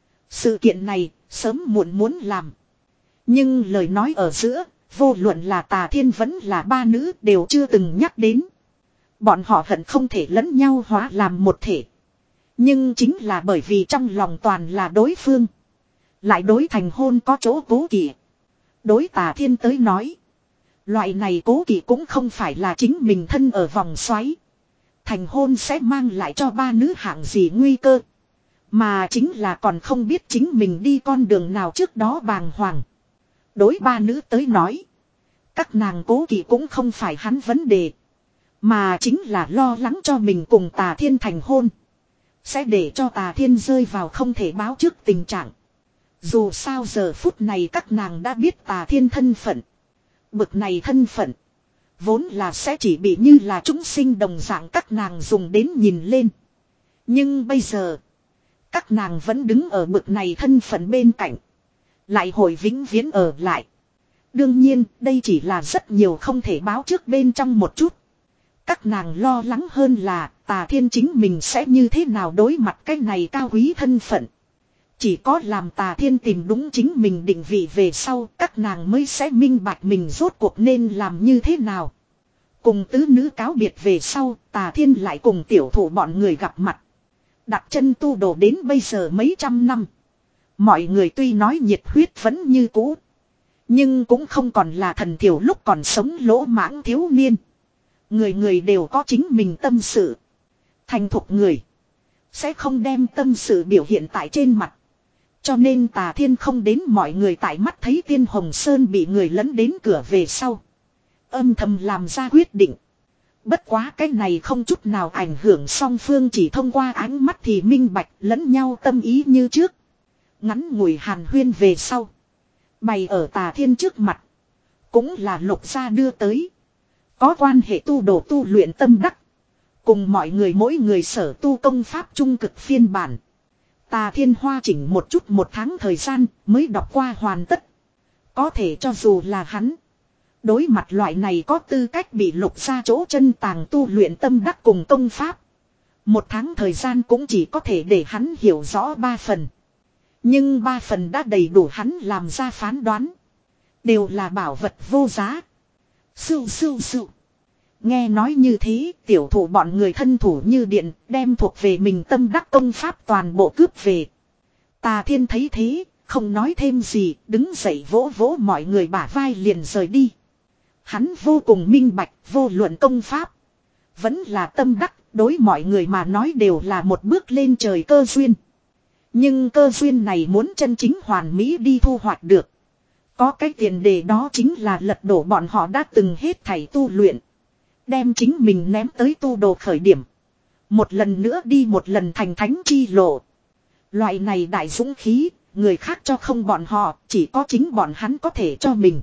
Sự kiện này, sớm muộn muốn làm. Nhưng lời nói ở giữa, vô luận là Tà Thiên vẫn là ba nữ đều chưa từng nhắc đến. Bọn họ hận không thể lẫn nhau hóa làm một thể. Nhưng chính là bởi vì trong lòng toàn là đối phương. Lại đối thành hôn có chỗ cố kỵ. Đối Tà Thiên tới nói. Loại này cố kỵ cũng không phải là chính mình thân ở vòng xoáy. Thành hôn sẽ mang lại cho ba nữ hạng gì nguy cơ. Mà chính là còn không biết chính mình đi con đường nào trước đó bàng hoàng. Đối ba nữ tới nói. Các nàng cố kỵ cũng không phải hắn vấn đề. Mà chính là lo lắng cho mình cùng Tà Thiên thành hôn. Sẽ để cho Tà Thiên rơi vào không thể báo trước tình trạng. Dù sao giờ phút này các nàng đã biết Tà Thiên thân phận. Bực này thân phận. Vốn là sẽ chỉ bị như là chúng sinh đồng dạng các nàng dùng đến nhìn lên. Nhưng bây giờ. Các nàng vẫn đứng ở bực này thân phận bên cạnh. Lại hồi vĩnh viễn ở lại. Đương nhiên đây chỉ là rất nhiều không thể báo trước bên trong một chút. Các nàng lo lắng hơn là Tà Thiên chính mình sẽ như thế nào đối mặt cái này cao quý thân phận. Chỉ có làm Tà Thiên tìm đúng chính mình định vị về sau, các nàng mới sẽ minh bạch mình rốt cuộc nên làm như thế nào. Cùng tứ nữ cáo biệt về sau, Tà Thiên lại cùng tiểu thủ bọn người gặp mặt. Đặt chân tu đồ đến bây giờ mấy trăm năm. Mọi người tuy nói nhiệt huyết vẫn như cũ. Nhưng cũng không còn là thần thiểu lúc còn sống lỗ mãng thiếu niên. Người người đều có chính mình tâm sự. Thành thục người. Sẽ không đem tâm sự biểu hiện tại trên mặt. Cho nên Tà Thiên không đến mọi người tại mắt thấy Tiên Hồng Sơn bị người lấn đến cửa về sau. Âm thầm làm ra quyết định. Bất quá cái này không chút nào ảnh hưởng song phương, chỉ thông qua ánh mắt thì minh bạch lẫn nhau tâm ý như trước. Ngắn ngủi hàn huyên về sau. Bày ở Tà Thiên trước mặt. Cũng là Lục gia đưa tới. Có quan hệ tu đồ tu luyện tâm đắc. Cùng mọi người mỗi người sở tu công pháp trung cực phiên bản. Tà Thiên hoa chỉnh một chút một tháng thời gian mới đọc qua hoàn tất. Có thể cho dù là hắn. Đối mặt loại này có tư cách bị Lục gia chỗ chân tàng tu luyện tâm đắc cùng công pháp. Một tháng thời gian cũng chỉ có thể để hắn hiểu rõ ba phần. Nhưng ba phần đã đầy đủ hắn làm ra phán đoán. Đều là bảo vật vô giá. Sưu sưu sưu. Nghe nói như thế, tiểu thủ bọn người thân thủ như điện, đem thuộc về mình tâm đắc công pháp toàn bộ cướp về. Tà Thiên thấy thế, không nói thêm gì, đứng dậy vỗ vỗ mọi người bả vai liền rời đi. Hắn vô cùng minh bạch, vô luận công pháp. Vẫn là tâm đắc, đối mọi người mà nói đều là một bước lên trời cơ duyên. Nhưng cơ duyên này muốn chân chính hoàn mỹ đi thu hoạch được. Có cái tiền đề đó chính là lật đổ bọn họ đã từng hết thảy tu luyện. Đem chính mình ném tới tu đồ khởi điểm. Một lần nữa đi một lần thành thánh chi lộ. Loại này đại dũng khí, người khác cho không bọn họ, chỉ có chính bọn hắn có thể cho mình.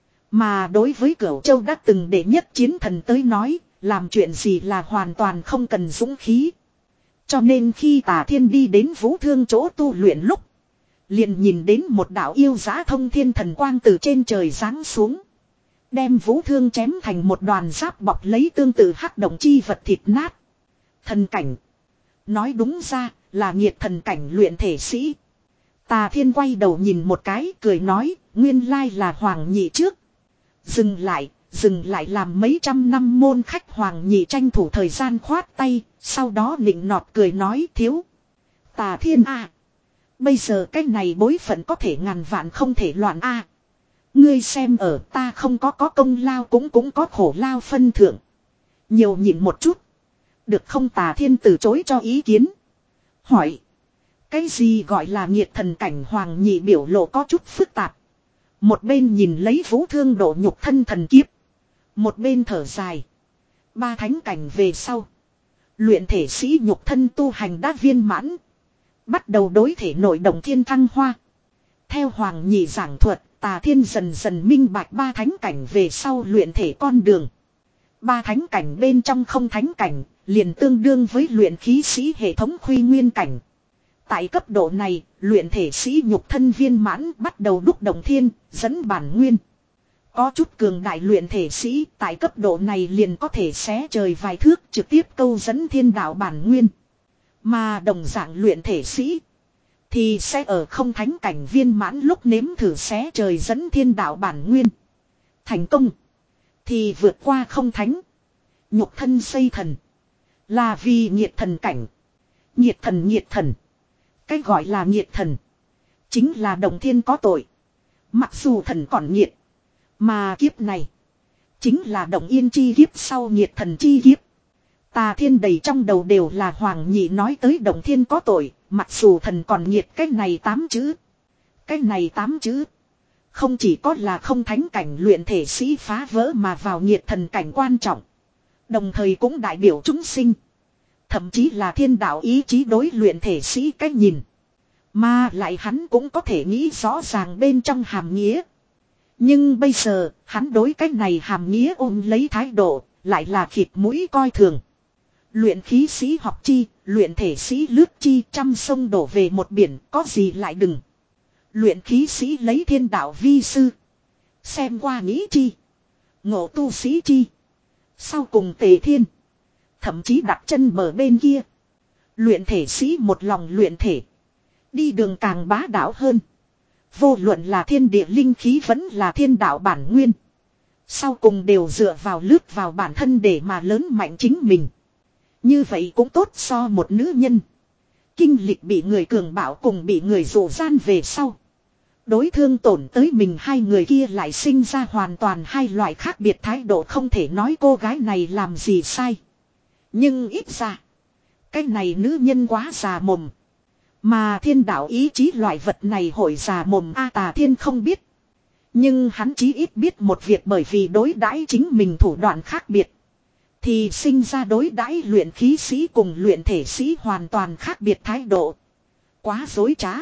Mà đối với Cửu Châu đã từng đệ nhất chiến thần tới nói, làm chuyện gì là hoàn toàn không cần dũng khí. Cho nên khi Tà Thiên đi đến Vũ Thương chỗ tu luyện lúc, liền nhìn đến một đạo yêu dã thông thiên thần quang từ trên trời giáng xuống. Đem Vũ Thương chém thành một đoàn giáp bọc lấy tương tự hắc động chi vật thịt nát. Thần cảnh. Nói đúng ra là nghiệt thần cảnh luyện thể sĩ. Tà Thiên quay đầu nhìn một cái cười nói nguyên lai là Hoàng Nhị trước. Dừng lại, dừng lại làm mấy trăm năm môn khách Hoàng Nhị tranh thủ thời gian khoát tay. Sau đó nịnh nọt cười nói thiếu. Tà Thiên a, bây giờ cái này bối phận có thể ngàn vạn không thể loạn a. Ngươi xem ở ta không có có công lao cũng cũng có khổ lao phân thượng. Nhiều nhịn một chút. Được không? Tà Thiên từ chối cho ý kiến. Hỏi. Cái gì gọi là nghiệt thần cảnh? Hoàng Nhị biểu lộ có chút phức tạp. Một bên nhìn lấy Vũ Thương độ nhục thân thần kiếp. Một bên thở dài. Ba thánh cảnh về sau. Luyện thể sĩ nhục thân tu hành đã viên mãn. Bắt đầu đối thể nội động thiên thăng hoa. Theo Hoàng Nhị giảng thuật. Tà Thiên dần dần minh bạch ba thánh cảnh về sau luyện thể con đường. Ba thánh cảnh bên trong không thánh cảnh, liền tương đương với luyện khí sĩ hệ thống khuy nguyên cảnh. Tại cấp độ này, luyện thể sĩ nhục thân viên mãn bắt đầu đúc đồng thiên, dẫn bản nguyên. Có chút cường đại luyện thể sĩ, tại cấp độ này liền có thể xé trời vài thước trực tiếp câu dẫn thiên đạo bản nguyên. Mà đồng dạng luyện thể sĩ thì sẽ ở không thánh cảnh viên mãn lúc nếm thử xé trời dẫn thiên đạo bản nguyên. Thành công. Thì vượt qua không thánh. Nhục thân xây thần. Là vì nhiệt thần cảnh. Nhiệt thần nhiệt thần. Cái gọi là nhiệt thần. Chính là đồng thiên có tội. Mặc dù thần còn nhiệt. Mà kiếp này. Chính là đồng yên chi kiếp sau nhiệt thần chi kiếp. Tà Thiên đầy trong đầu đều là Hoàng Nhị nói tới đồng thiên có tội. Mặc dù thần còn nhiệt cái này tám chữ. Cái này tám chữ. Không chỉ có là không thánh cảnh luyện thể sĩ phá vỡ mà vào nhiệt thần cảnh quan trọng. Đồng thời cũng đại biểu chúng sinh. Thậm chí là thiên đạo ý chí đối luyện thể sĩ cách nhìn. Mà lại hắn cũng có thể nghĩ rõ ràng bên trong hàm nghĩa. Nhưng bây giờ hắn đối cách này hàm nghĩa ôm lấy thái độ. Lại là khịt mũi coi thường. Luyện khí sĩ học chi, luyện thể sĩ lướt chi, trăm sông đổ về một biển, có gì lại đừng. Luyện khí sĩ lấy thiên đạo vi sư. Xem qua nghĩ chi. Ngộ tu sĩ chi. Sau cùng tề thiên. Thậm chí đặt chân bờ bên kia. Luyện thể sĩ một lòng luyện thể. Đi đường càng bá đạo hơn. Vô luận là thiên địa linh khí vẫn là thiên đạo bản nguyên. Sau cùng đều dựa vào lướt vào bản thân để mà lớn mạnh chính mình. Như vậy cũng tốt so một nữ nhân. Kinh lịch bị người cường bạo cùng bị người dụ gian về sau. Đối thương tổn tới mình hai người kia lại sinh ra hoàn toàn hai loại khác biệt thái độ, không thể nói cô gái này làm gì sai. Nhưng ít ra. Cái này nữ nhân quá già mồm. Mà thiên đạo ý chí loại vật này hội già mồm A. Tà Thiên không biết. Nhưng hắn chí ít biết một việc, bởi vì đối đãi chính mình thủ đoạn khác biệt. Thì sinh ra đối đãi luyện khí sĩ cùng luyện thể sĩ hoàn toàn khác biệt thái độ. Quá dối trá.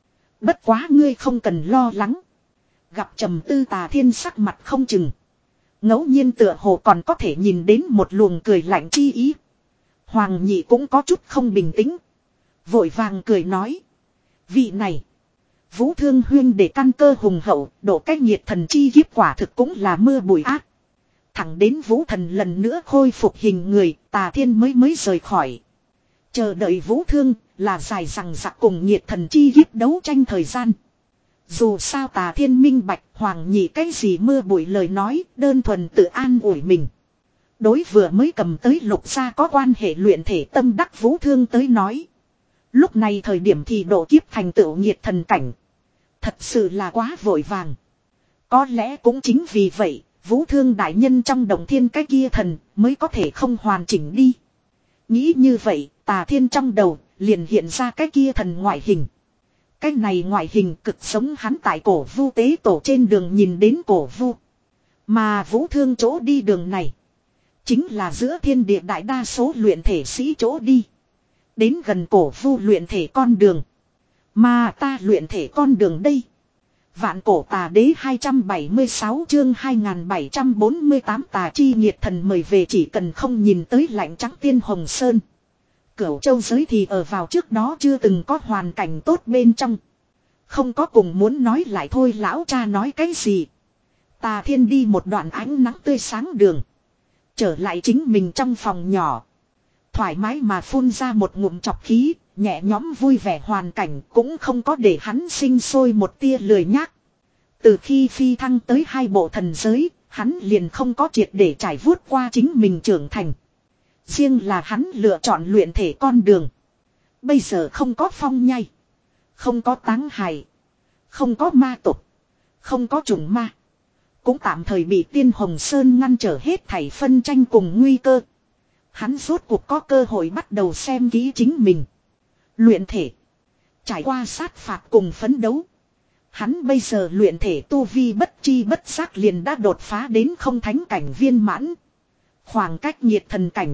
Bất quá ngươi không cần lo lắng. Gặp trầm tư Tà Thiên sắc mặt không chừng. Ngẫu nhiên tựa hồ còn có thể nhìn đến một luồng cười lạnh chi ý. Hoàng Nhị cũng có chút không bình tĩnh. Vội vàng cười nói. Vị này. Vũ Thương huyên để căn cơ hùng hậu, độ cách nhiệt thần chi kiếp quả thực cũng là mưa bụi ác. Thẳng đến Vũ Thần lần nữa khôi phục hình người, Tà Thiên mới mới rời khỏi. Chờ đợi Vũ Thương là dài rằng giặc cùng nhiệt thần chi kiếp đấu tranh thời gian. Dù sao Tà Thiên minh bạch Hoàng Nhị cái gì mưa bụi lời nói, đơn thuần tự an ủi mình. Đối vừa mới cầm tới lục gia có quan hệ luyện thể tâm đắc Vũ Thương tới nói. Lúc này thời điểm thì độ kiếp thành tựu nhiệt thần cảnh. Thật sự là quá vội vàng. Có lẽ cũng chính vì vậy, Vũ Thương đại nhân trong động thiên cái kia thần mới có thể không hoàn chỉnh đi. Nghĩ như vậy, Tà Thiên trong đầu liền hiện ra cái kia thần ngoại hình. Cái này ngoại hình cực giống hắn tại cổ vu tế tổ trên đường nhìn đến cổ vu. Mà Vũ Thương chỗ đi đường này, chính là giữa thiên địa đại đa số luyện thể sĩ chỗ đi. Đến gần cổ vu luyện thể con đường. Mà ta luyện thể con đường đây. Vạn cổ tà đế hai trăm bảy mươi sáu chương hai nghìn bảy trăm bốn mươi tám tà chi nhiệt thần mời về chỉ cần không nhìn tới lạnh trắng tiên hồng sơn. Cửu châu giới thì ở vào trước đó chưa từng có hoàn cảnh tốt bên trong. Không có cùng muốn nói lại thôi lão cha nói cái gì. Tà Thiên đi một đoạn ánh nắng tươi sáng đường. Trở lại chính mình trong phòng nhỏ. Thoải mái mà phun ra một ngụm chọc khí, nhẹ nhõm vui vẻ hoàn cảnh cũng không có để hắn sinh sôi một tia lười nhác. Từ khi phi thăng tới hai bộ thần giới, hắn liền không có triệt để trải vuốt qua chính mình trưởng thành. Riêng là hắn lựa chọn luyện thể con đường. Bây giờ không có phong nhai, không có táng hài, không có ma tục, không có trùng ma. Cũng tạm thời bị Tiên Hồng Sơn ngăn trở hết thảy phân tranh cùng nguy cơ. Hắn rốt cuộc có cơ hội bắt đầu xem kỹ chính mình. Luyện thể. Trải qua sát phạt cùng phấn đấu. Hắn bây giờ luyện thể tu vi bất chi bất giác liền đã đột phá đến không thánh cảnh viên mãn. Khoảng cách nhiệt thần cảnh.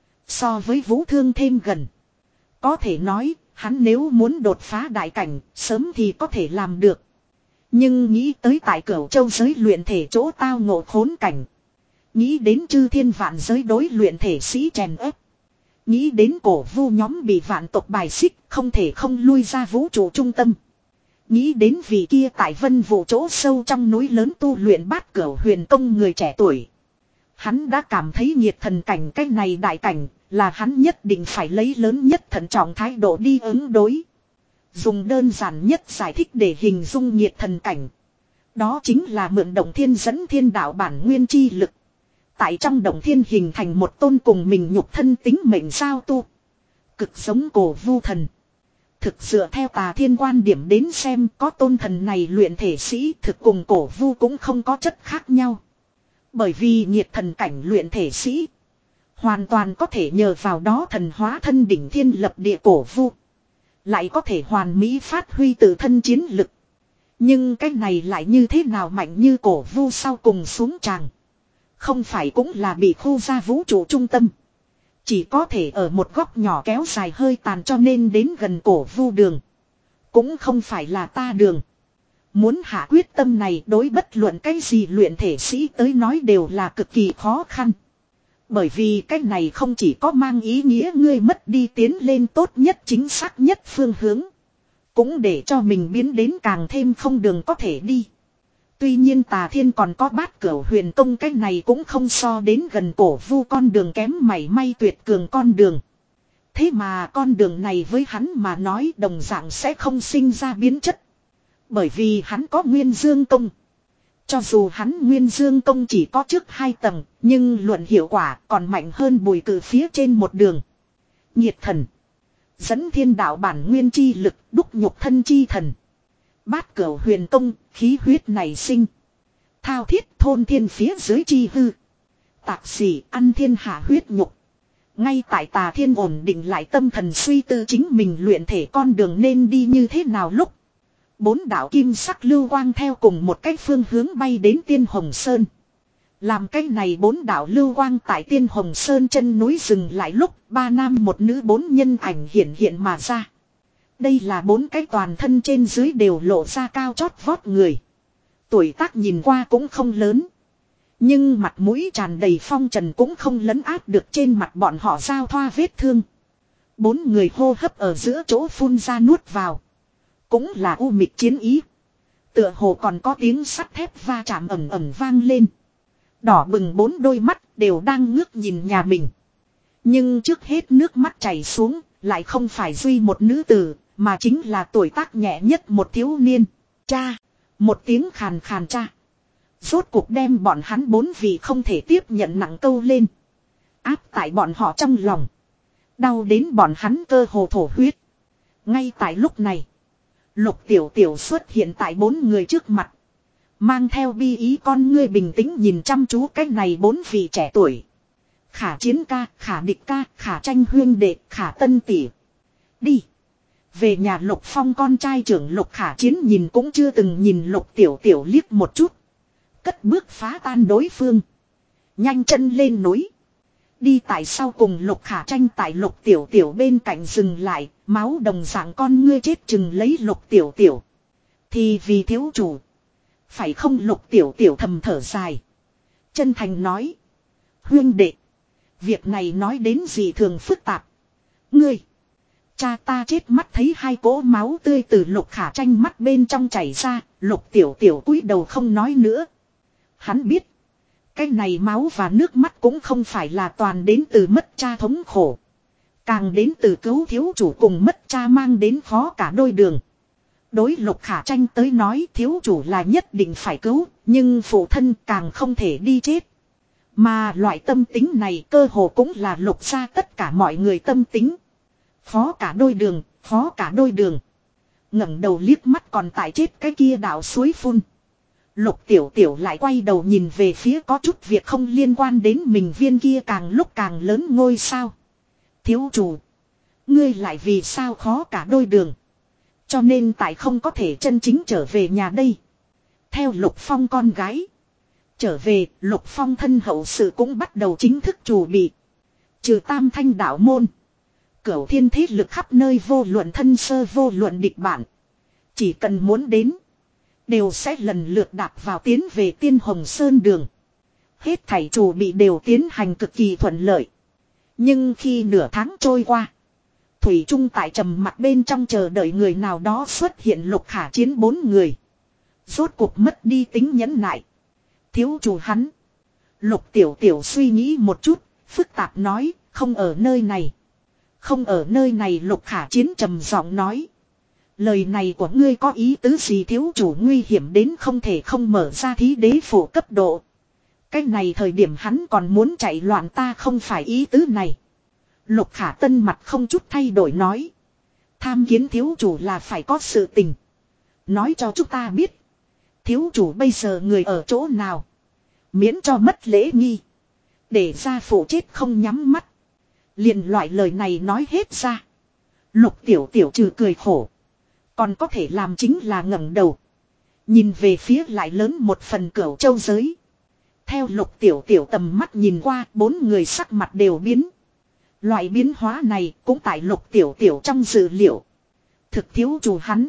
So với Vũ Thương thêm gần. Có thể nói, hắn nếu muốn đột phá đại cảnh, sớm thì có thể làm được. Nhưng nghĩ tới tại Cửu Châu giới luyện thể chỗ tao ngộ khốn cảnh. Nghĩ đến chư thiên vạn giới đối luyện thể sĩ chèn ép. Nghĩ đến cổ vu nhóm bị vạn tộc bài xích, không thể không lui ra vũ trụ trung tâm. Nghĩ đến vị kia tại vân vụ chỗ sâu trong núi lớn tu luyện bát cửu huyền công người trẻ tuổi. Hắn đã cảm thấy nhiệt thần cảnh cái này đại cảnh, là hắn nhất định phải lấy lớn nhất thận trọng thái độ đi ứng đối. Dùng đơn giản nhất giải thích để hình dung nhiệt thần cảnh. Đó chính là mượn động thiên dẫn thiên đạo bản nguyên chi lực. Tại trong động thiên hình thành một tôn cùng mình nhục thân tính mệnh sao tu. Cực giống cổ vu thần. Thực dựa theo Tà Thiên quan điểm đến xem có tôn thần này luyện thể sĩ thực cùng cổ vu cũng không có chất khác nhau. Bởi vì nhiệt thần cảnh luyện thể sĩ hoàn toàn có thể nhờ vào đó thần hóa thân đỉnh thiên lập địa cổ vu. Lại có thể hoàn mỹ phát huy tự thân chiến lực. Nhưng cái này lại như thế nào mạnh như cổ vu sau cùng xuống tràng. Không phải cũng là bị khu ra vũ trụ trung tâm. Chỉ có thể ở một góc nhỏ kéo dài hơi tàn cho nên đến gần cổ vu đường. Cũng không phải là ta đường. Muốn hạ quyết tâm này đối bất luận cái gì luyện thể sĩ tới nói đều là cực kỳ khó khăn. Bởi vì cái này không chỉ có mang ý nghĩa ngươi mất đi tiến lên tốt nhất chính xác nhất phương hướng. Cũng để cho mình biến đến càng thêm không đường có thể đi. Tuy nhiên Tà Thiên còn có bát cửu huyền công cái này cũng không so đến gần cổ vu con đường kém mảy may tuyệt cường con đường. Thế mà con đường này với hắn mà nói đồng dạng sẽ không sinh ra biến chất. Bởi vì hắn có nguyên dương công. Cho dù hắn nguyên dương công chỉ có trước hai tầng, nhưng luận hiệu quả còn mạnh hơn bùi cử phía trên một đường. Nhiệt thần. Dẫn thiên đạo bản nguyên chi lực đúc nhục thân chi thần. Bát cửu huyền công, khí huyết này sinh. Thao thiết thôn thiên phía dưới chi hư. Tạp xỉ ăn thiên hạ huyết nhục. Ngay tại Tà Thiên ổn định lại tâm thần suy tư chính mình luyện thể con đường nên đi như thế nào lúc. Bốn đạo kim sắc lưu quang theo cùng một cách phương hướng bay đến Tiên Hồng Sơn. Làm cách này bốn đạo lưu quang tại Tiên Hồng Sơn chân núi dừng lại lúc ba nam một nữ bốn nhân ảnh hiện hiện mà ra. Đây là bốn cái toàn thân trên dưới đều lộ ra cao chót vót người. Tuổi tác nhìn qua cũng không lớn. Nhưng mặt mũi tràn đầy phong trần cũng không lấn át được trên mặt bọn họ giao thoa vết thương. Bốn người hô hấp ở giữa chỗ phun ra nuốt vào. Cũng là u mịt chiến ý. Tựa hồ còn có tiếng sắt thép va chạm ầm ầm vang lên. Đỏ bừng bốn đôi mắt đều đang ngước nhìn nhà mình. Nhưng trước hết nước mắt chảy xuống, Lại không phải duy một nữ tử, mà chính là tuổi tác nhẹ nhất một thiếu niên. Cha. Một tiếng khàn khàn cha. Rốt cuộc đem bọn hắn bốn vị không thể tiếp nhận nặng câu lên. Áp tại bọn họ trong lòng. Đau đến bọn hắn cơ hồ thổ huyết. Ngay tại lúc này. Lục tiểu tiểu xuất hiện tại bốn người trước mặt. Mang theo bi ý con ngươi bình tĩnh nhìn chăm chú cái này bốn vị trẻ tuổi. Khả chiến ca, khả địch ca, khả tranh huyên đệ, khả tân tỷ. Đi. Về nhà Lục Phong con trai trưởng Lục Khả Chiến nhìn cũng chưa từng nhìn Lục Tiểu Tiểu liếc một chút. Cất bước phá tan đối phương. Nhanh chân lên núi. Đi tại sau cùng Lục Khả Tranh tại Lục Tiểu Tiểu bên cạnh dừng lại. Máu đồng dạng con ngươi chết chừng lấy Lục Tiểu Tiểu. Thì vì thiếu chủ. Phải không Lục Tiểu Tiểu thầm thở dài. Chân thành nói. Huyên đệ. Việc này nói đến gì thường phức tạp. Ngươi. Cha ta chết mắt thấy hai cỗ máu tươi từ Lục Khả Tranh mắt bên trong chảy ra. Lục Tiểu Tiểu cúi đầu không nói nữa. Hắn biết. Cái này máu và nước mắt cũng không phải là toàn đến từ mất cha thống khổ. Càng đến từ cứu thiếu chủ cùng mất cha mang đến khó cả đôi đường. Đối Lục Khả Tranh tới nói thiếu chủ là nhất định phải cứu. Nhưng phụ thân càng không thể đi chết. Mà loại tâm tính này cơ hồ cũng là Lục gia tất cả mọi người tâm tính. Khó cả đôi đường, khó cả đôi đường. Ngẩng đầu liếc mắt còn tại chết cái kia đạo suối phun. Lục Tiểu Tiểu lại quay đầu nhìn về phía có chút việc không liên quan đến mình viên kia càng lúc càng lớn ngôi sao. Thiếu chủ. Ngươi lại vì sao khó cả đôi đường. Cho nên tại không có thể chân chính trở về nhà đây. Theo Lục Phong con gái. Trở về Lục Phong thân hậu sự cũng bắt đầu chính thức chuẩn bị. Trừ Tam Thanh đạo môn. Cửu thiên thế lực khắp nơi vô luận thân sơ vô luận địch bản. Chỉ cần muốn đến. Đều sẽ lần lượt đạp vào tiến về Tiên Hồng Sơn đường. Hết thảy chủ bị đều tiến hành cực kỳ thuận lợi. Nhưng khi nửa tháng trôi qua. Thủy Trung tại trầm mặt bên trong chờ đợi người nào đó xuất hiện Lục Khả Chiến bốn người. Rốt cuộc mất đi tính nhẫn nại. Thiếu chủ hắn. Lục Tiểu Tiểu suy nghĩ một chút. Phức tạp nói không ở nơi này. Không ở nơi này Lục Khả Chiến trầm giọng nói. Lời này của ngươi có ý tứ gì thiếu chủ nguy hiểm đến không thể không mở ra thí đế phủ cấp độ. Cái này thời điểm hắn còn muốn chạy loạn ta không phải ý tứ này. Lục Khả Tân mặt không chút thay đổi nói. Tham kiến thiếu chủ là phải có sự tình. Nói cho chúng ta biết. Thiếu chủ bây giờ người ở chỗ nào. Miễn cho mất lễ nghi. Để gia phụ chết không nhắm mắt. Liền loại lời này nói hết ra. Lục Tiểu Tiểu trừ cười khổ. Còn có thể làm chính là ngẩng đầu. Nhìn về phía lại lớn một phần Cửu Châu giới. Theo Lục Tiểu Tiểu tầm mắt nhìn qua bốn người sắc mặt đều biến. Loại biến hóa này cũng tại Lục Tiểu Tiểu trong dự liệu. Thực thiếu chủ hắn.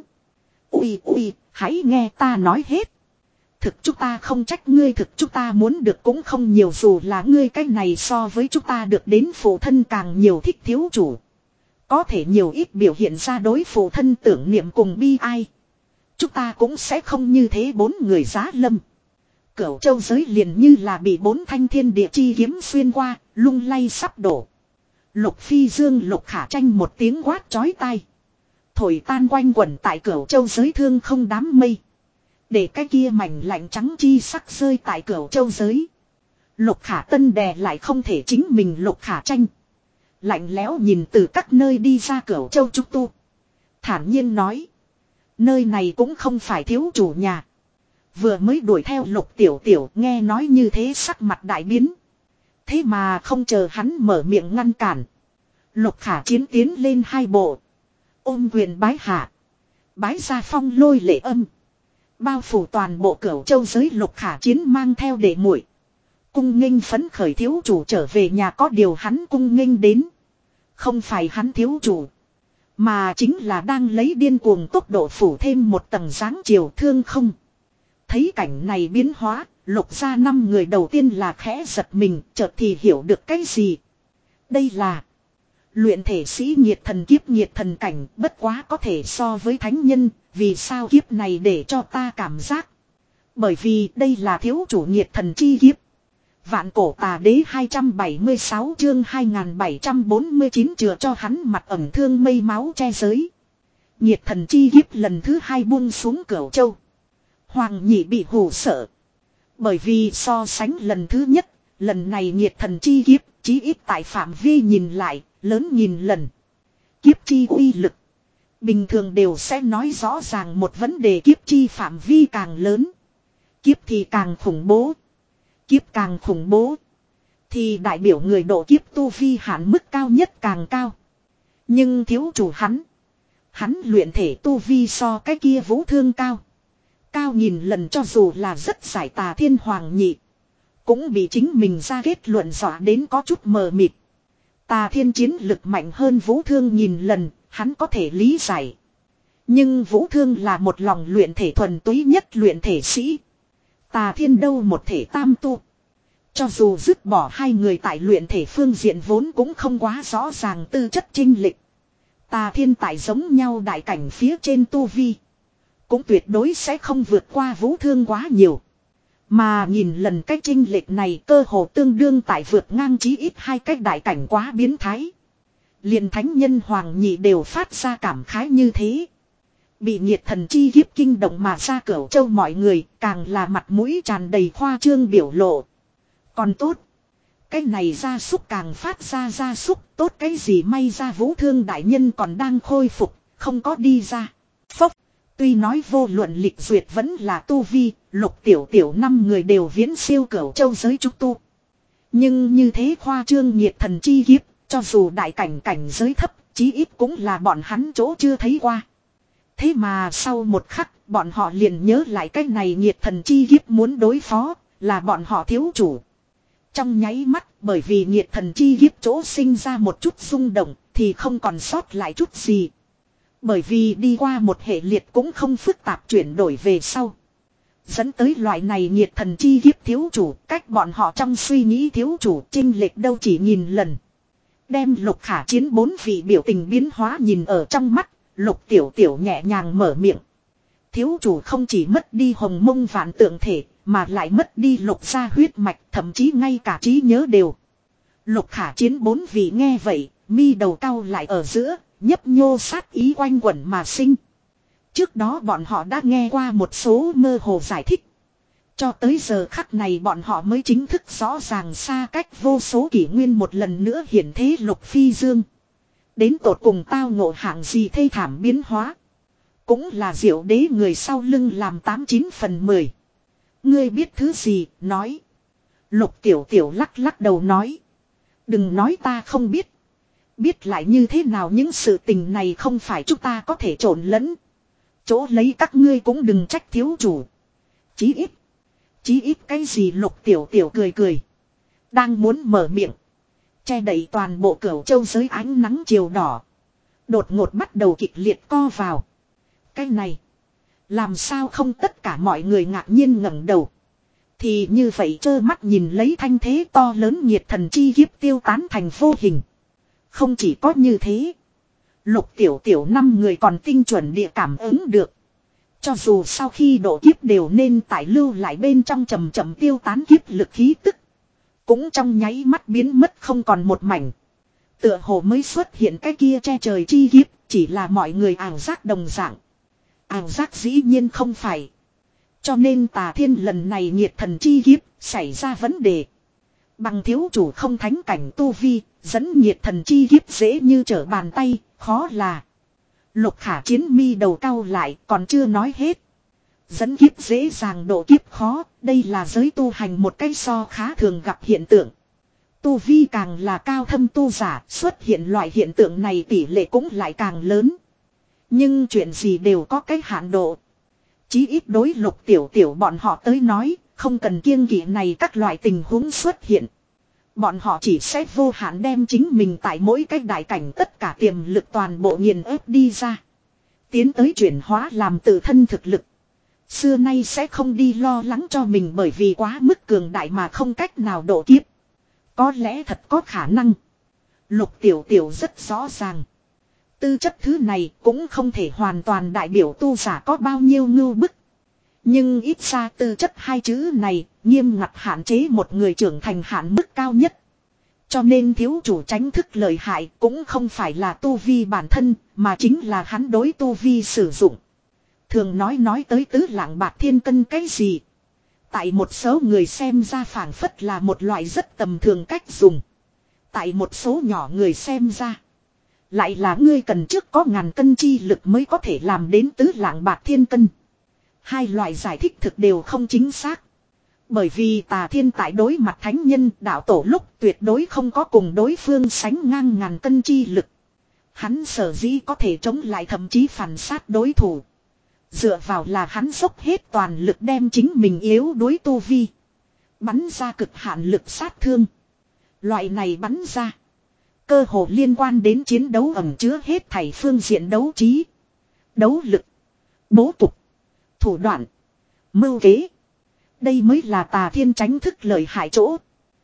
Ui ui, hãy nghe ta nói hết. Thực chúng ta không trách ngươi thực chúng ta muốn được cũng không nhiều dù là ngươi cái này so với chúng ta được đến phụ thân càng nhiều thích thiếu chủ. Có thể nhiều ít biểu hiện ra đối phụ thân tưởng niệm cùng bi ai. Chúng ta cũng sẽ không như thế bốn người giá lâm. Cửu Châu giới liền như là bị bốn thanh thiên địa chi kiếm xuyên qua, lung lay sắp đổ. Lục Phi Dương Lục Khả Tranh một tiếng quát chói tai. Thổi tan quanh quẩn tại Cửu Châu giới thương không đám mây. Để cái kia mảnh lạnh trắng chi sắc rơi tại Cửu Châu giới. Lục Khả Tân đè lại không thể chính mình Lục Khả Tranh. Lạnh lẽo nhìn từ các nơi đi ra Cửu Châu trúc tu. Thản nhiên nói. Nơi này cũng không phải thiếu chủ nhà. Vừa mới đuổi theo Lục Tiểu Tiểu nghe nói như thế sắc mặt đại biến. Thế mà không chờ hắn mở miệng ngăn cản. Lục Khả Chiến tiến lên hai bộ. Ôm quyền bái hạ. Bái ra phong lôi lệ âm. Bao phủ toàn bộ Cửu Châu giới Lục Khả Chiến mang theo đệ muội. Cung nghênh phấn khởi thiếu chủ trở về nhà có điều hắn cung nghênh đến. Không phải hắn thiếu chủ. Mà chính là đang lấy điên cuồng tốc độ phủ thêm một tầng dáng chiều thương không. Thấy cảnh này biến hóa, Lục gia năm người đầu tiên là khẽ giật mình, chợt thì hiểu được cái gì. Đây là luyện thể sĩ nhiệt thần kiếp nhiệt thần cảnh, bất quá có thể so với thánh nhân, vì sao kiếp này để cho ta cảm giác. Bởi vì đây là thiếu chủ nhiệt thần chi kiếp. Vạn cổ tà đế hai trăm bảy mươi sáu chương hai nghìn bảy trăm bốn mươi chín chừa cho hắn mặt ẩm thương mây máu che giới. Nhiệt thần chi kiếp lần thứ hai buông xuống Cửu Châu. Hoàng Nhị bị hù sợ. Bởi vì so sánh lần thứ nhất, lần này nhiệt thần chi kiếp, chí ít tại phạm vi nhìn lại, lớn nghìn lần. Kiếp chi uy lực. Bình thường đều sẽ nói rõ ràng một vấn đề, kiếp chi phạm vi càng lớn. Kiếp thì càng khủng bố. Kiếp càng khủng bố. Thì đại biểu người độ kiếp tu vi hạn mức cao nhất càng cao. Nhưng thiếu chủ hắn. Hắn luyện thể tu vi so cái kia Vũ Thương cao. Cao nghìn lần, cho dù là rất giải Tà Thiên Hoàng Nhị. Cũng bị chính mình ra kết luận dọa đến có chút mờ mịt. Tà Thiên chiến lực mạnh hơn Vũ Thương nghìn lần, hắn có thể lý giải. Nhưng Vũ Thương là một lòng luyện thể thuần túy nhất luyện thể sĩ. Tà Thiên đâu một thể tam tu. Cho dù dứt bỏ hai người tại luyện thể phương diện vốn cũng không quá rõ ràng tư chất chênh lệch. Tà Thiên tại giống nhau đại cảnh phía trên tu vi. Cũng tuyệt đối sẽ không vượt qua Vũ Thương quá nhiều. Mà nhìn lần cách chênh lệch này cơ hồ tương đương tại vượt ngang chí ít hai cách đại cảnh quá biến thái. Liền thánh nhân Hoàng Nhị đều phát ra cảm khái như thế. Bị nhiệt thần chi kiếp kinh động mà ra Cửu Châu mọi người càng là mặt mũi tràn đầy khoa trương biểu lộ. Còn tốt. Cái này gia súc càng phát ra gia súc, tốt cái gì may ra Vũ Thương đại nhân còn đang khôi phục, không có đi ra. Phốc. Tuy nói vô luận lịch duyệt vẫn là tu vi, Lục Tiểu Tiểu năm người đều viễn siêu Cửu Châu giới trúc tu. Nhưng như thế khoa trương nhiệt thần chi kiếp, cho dù đại cảnh cảnh giới thấp, chí ít cũng là bọn hắn chỗ chưa thấy qua. Thế mà sau một khắc, bọn họ liền nhớ lại cái này nhiệt thần chi kiếp muốn đối phó, là bọn họ thiếu chủ. Trong nháy mắt, bởi vì nhiệt thần chi kiếp chỗ sinh ra một chút rung động, thì không còn sót lại chút gì. Bởi vì đi qua một hệ liệt cũng không phức tạp chuyển đổi về sau. Dẫn tới loại này nhiệt thần chi kiếp thiếu chủ, cách bọn họ trong suy nghĩ thiếu chủ chênh lệch đâu chỉ nghìn lần. Đem Lục Khả Chiến bốn vị biểu tình biến hóa nhìn ở trong mắt, Lục Tiểu Tiểu nhẹ nhàng mở miệng. Thiếu chủ không chỉ mất đi hồng mông vạn tượng thể, mà lại mất đi Lục gia huyết mạch, thậm chí ngay cả trí nhớ đều. Lục Khả Chiến bốn vị nghe vậy, mi đầu cau lại ở giữa, nhấp nhô sát ý quanh quẩn mà sinh. Trước đó bọn họ đã nghe qua một số mơ hồ giải thích. Cho tới giờ khắc này bọn họ mới chính thức rõ ràng xa cách vô số kỷ nguyên một lần nữa hiển thế Lục Phi Dương. Đến tột cùng tao ngộ hạng gì thê thảm biến hóa. Cũng là Diệu Đế người sau lưng làm tám chín phần mười. Ngươi biết thứ gì, nói. Lục Tiểu Tiểu lắc lắc đầu nói. Đừng nói ta không biết. Biết lại như thế nào, những sự tình này không phải chúng ta có thể trộn lẫn. Chỗ lấy các ngươi cũng đừng trách thiếu chủ. Chí ít. Chí ít cái gì, Lục Tiểu Tiểu cười cười. Đang muốn mở miệng. Che đậy toàn bộ Cửu Châu giới ánh nắng chiều đỏ. Đột ngột bắt đầu kịch liệt co vào. Cái này. Làm sao không tất cả mọi người ngạc nhiên ngẩng đầu. Thì như vậy trơ mắt nhìn lấy thanh thế to lớn nhiệt thần chi kiếp tiêu tán thành vô hình. Không chỉ có như thế. Lục Tiểu Tiểu năm người còn tinh chuẩn địa cảm ứng được. Cho dù sau khi độ kiếp đều nên tải lưu lại bên trong chậm chậm tiêu tán kiếp lực khí tức. Cũng trong nháy mắt biến mất không còn một mảnh. Tựa hồ mới xuất hiện cái kia che trời chi kiếp, chỉ là mọi người ảo giác đồng dạng. Ảo giác dĩ nhiên không phải. Cho nên Tà Thiên lần này nhiệt thần chi kiếp xảy ra vấn đề. Bằng thiếu chủ không thánh cảnh tu vi, dẫn nhiệt thần chi kiếp dễ như trở bàn tay, khó là. Lục Khả Chiến mi đầu cau lại còn chưa nói hết. Dẫn kiếp dễ dàng độ kiếp khó, đây là giới tu hành một cái so khá thường gặp hiện tượng. Tu vi càng là cao thâm tu giả, xuất hiện loại hiện tượng này tỷ lệ cũng lại càng lớn. Nhưng chuyện gì đều có cái hạn độ. Chí ít đối Lục Tiểu Tiểu bọn họ tới nói, không cần kiêng kỵ này các loại tình huống xuất hiện. Bọn họ chỉ sẽ vô hạn đem chính mình tại mỗi cái đại cảnh tất cả tiềm lực toàn bộ nghiền ép đi ra. Tiến tới chuyển hóa làm tự thân thực lực. Xưa nay sẽ không đi lo lắng cho mình bởi vì quá mức cường đại mà không cách nào độ kiếp. Có lẽ thật có khả năng. Lục Tiểu Tiểu rất rõ ràng. Tư chất thứ này cũng không thể hoàn toàn đại biểu tu giả có bao nhiêu ngưu bức. Nhưng ít ra tư chất hai chữ này, nghiêm ngặt hạn chế một người trưởng thành hạn mức cao nhất. Cho nên thiếu chủ tránh thức lợi hại cũng không phải là tu vi bản thân, mà chính là hắn đối tu vi sử dụng. Thường nói nói tới tứ lạng bạc thiên cân cái gì. Tại một số người xem ra phảng phất là một loại rất tầm thường cách dùng. Tại một số nhỏ người xem ra. Lại là ngươi cần trước có ngàn cân chi lực mới có thể làm đến tứ lạng bạc thiên cân. Hai loại giải thích thực đều không chính xác. Bởi vì Tà Thiên tại đối mặt thánh nhân đạo tổ lúc tuyệt đối không có cùng đối phương sánh ngang ngàn cân chi lực. Hắn sở dĩ có thể chống lại thậm chí phản sát đối thủ. Dựa vào là hắn dốc hết toàn lực đem chính mình yếu đối tu vi. Bắn ra cực hạn lực sát thương. Loại này bắn ra. Cơ hồ liên quan đến chiến đấu ẩn chứa hết thảy phương diện đấu trí. Đấu lực. Bố cục. Thủ đoạn. Mưu kế. Đây mới là Tà Thiên tránh thức lợi hại chỗ.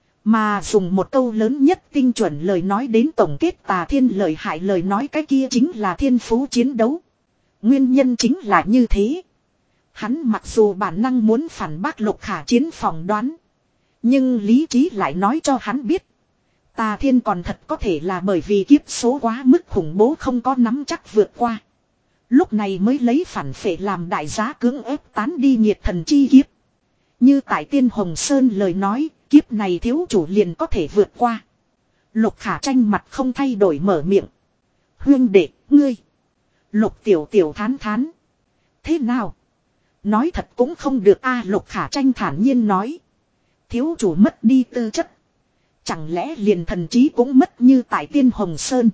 Mà dùng một câu lớn nhất tinh chuẩn lời nói đến tổng kết Tà Thiên lợi hại lời nói cái kia chính là thiên phú chiến đấu. Nguyên nhân chính là như thế. Hắn mặc dù bản năng muốn phản bác Lục Khả Chiến phỏng đoán. Nhưng lý trí lại nói cho hắn biết. Tà Thiên còn thật có thể là bởi vì kiếp số quá mức khủng bố không có nắm chắc vượt qua. Lúc này mới lấy phản phệ làm đại giá cưỡng ép tán đi nhiệt thần chi kiếp. Như tại Tiên Hồng Sơn lời nói, kiếp này thiếu chủ liền có thể vượt qua. Lục Khả Tranh mặt không thay đổi mở miệng. Huyên đệ, ngươi. Lục Tiểu Tiểu thán thán. Thế nào? Nói thật cũng không được a. Lục Khả Tranh thản nhiên nói. Thiếu chủ mất đi tư chất. Chẳng lẽ liền thần trí cũng mất như tại Tiên Hồng Sơn.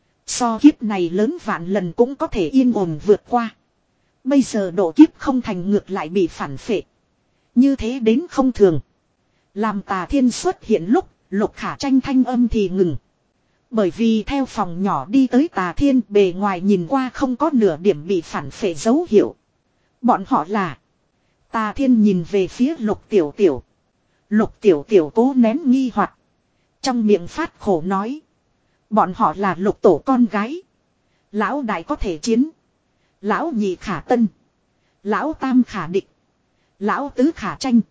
So kiếp này lớn vạn lần cũng có thể yên ổn vượt qua. Bây giờ độ kiếp không thành ngược lại bị phản phệ. Như thế đến không thường. Làm Tà Thiên xuất hiện lúc, Lục Khả Tranh thanh âm thì ngừng. Bởi vì theo phòng nhỏ đi tới Tà Thiên bề ngoài nhìn qua không có nửa điểm bị phản phệ dấu hiệu. Bọn họ là. Tà Thiên nhìn về phía Lục Tiểu Tiểu. Lục Tiểu Tiểu cố nén nghi hoặc. Trong miệng phát khổ nói. Bọn họ là Lục tổ con gái. Lão đại có thể chiến. Lão nhị khả tân. Lão tam khả địch. Lão tứ khả tranh.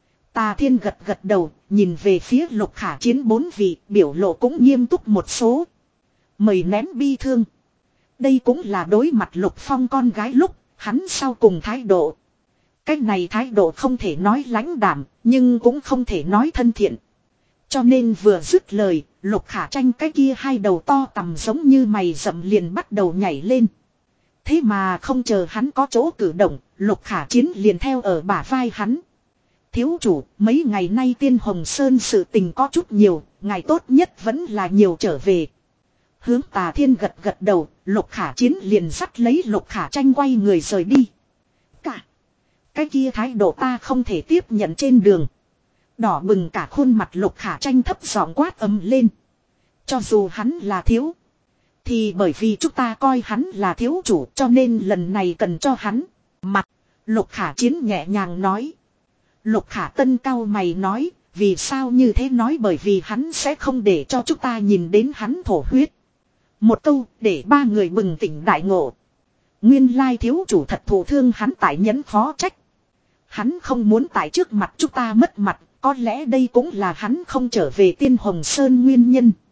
Tà Thiên gật gật đầu, nhìn về phía Lục Khả Chiến bốn vị, biểu lộ cũng nghiêm túc một số. Mời nén bi thương. Đây cũng là đối mặt Lục Phong con gái lúc, hắn sau cùng thái độ. Cách này thái độ không thể nói lãnh đạm, nhưng cũng không thể nói thân thiện. Cho nên vừa dứt lời, Lục Khả Tranh cái kia hai đầu to tầm giống như mày rậm liền bắt đầu nhảy lên. Thế mà không chờ hắn có chỗ cử động, Lục Khả Chiến liền theo ở bả vai hắn. Thiếu chủ, mấy ngày nay Tiên Hồng Sơn sự tình có chút nhiều, ngày tốt nhất vẫn là nhiều trở về. Hướng Tà Thiên gật gật đầu, Lục Khả Chiến liền dắt lấy Lục Khả Tranh quay người rời đi. Cả, cái kia thái độ ta không thể tiếp nhận trên đường. Đỏ bừng cả khuôn mặt Lục Khả Tranh thấp giọng quát ầm lên. Cho dù hắn là thiếu, thì bởi vì chúng ta coi hắn là thiếu chủ cho nên lần này cần cho hắn mặt. Lục Khả Chiến nhẹ nhàng nói. Lục Khả Tân cao mày nói, vì sao như thế nói bởi vì hắn sẽ không để cho chúng ta nhìn đến hắn thổ huyết. Một câu để ba người bừng tỉnh đại ngộ. Nguyên lai thiếu chủ thật thụ thương hắn tại nhẫn khó trách. Hắn không muốn tại trước mặt chúng ta mất mặt, có lẽ đây cũng là hắn không trở về Tiên Hồng Sơn nguyên nhân.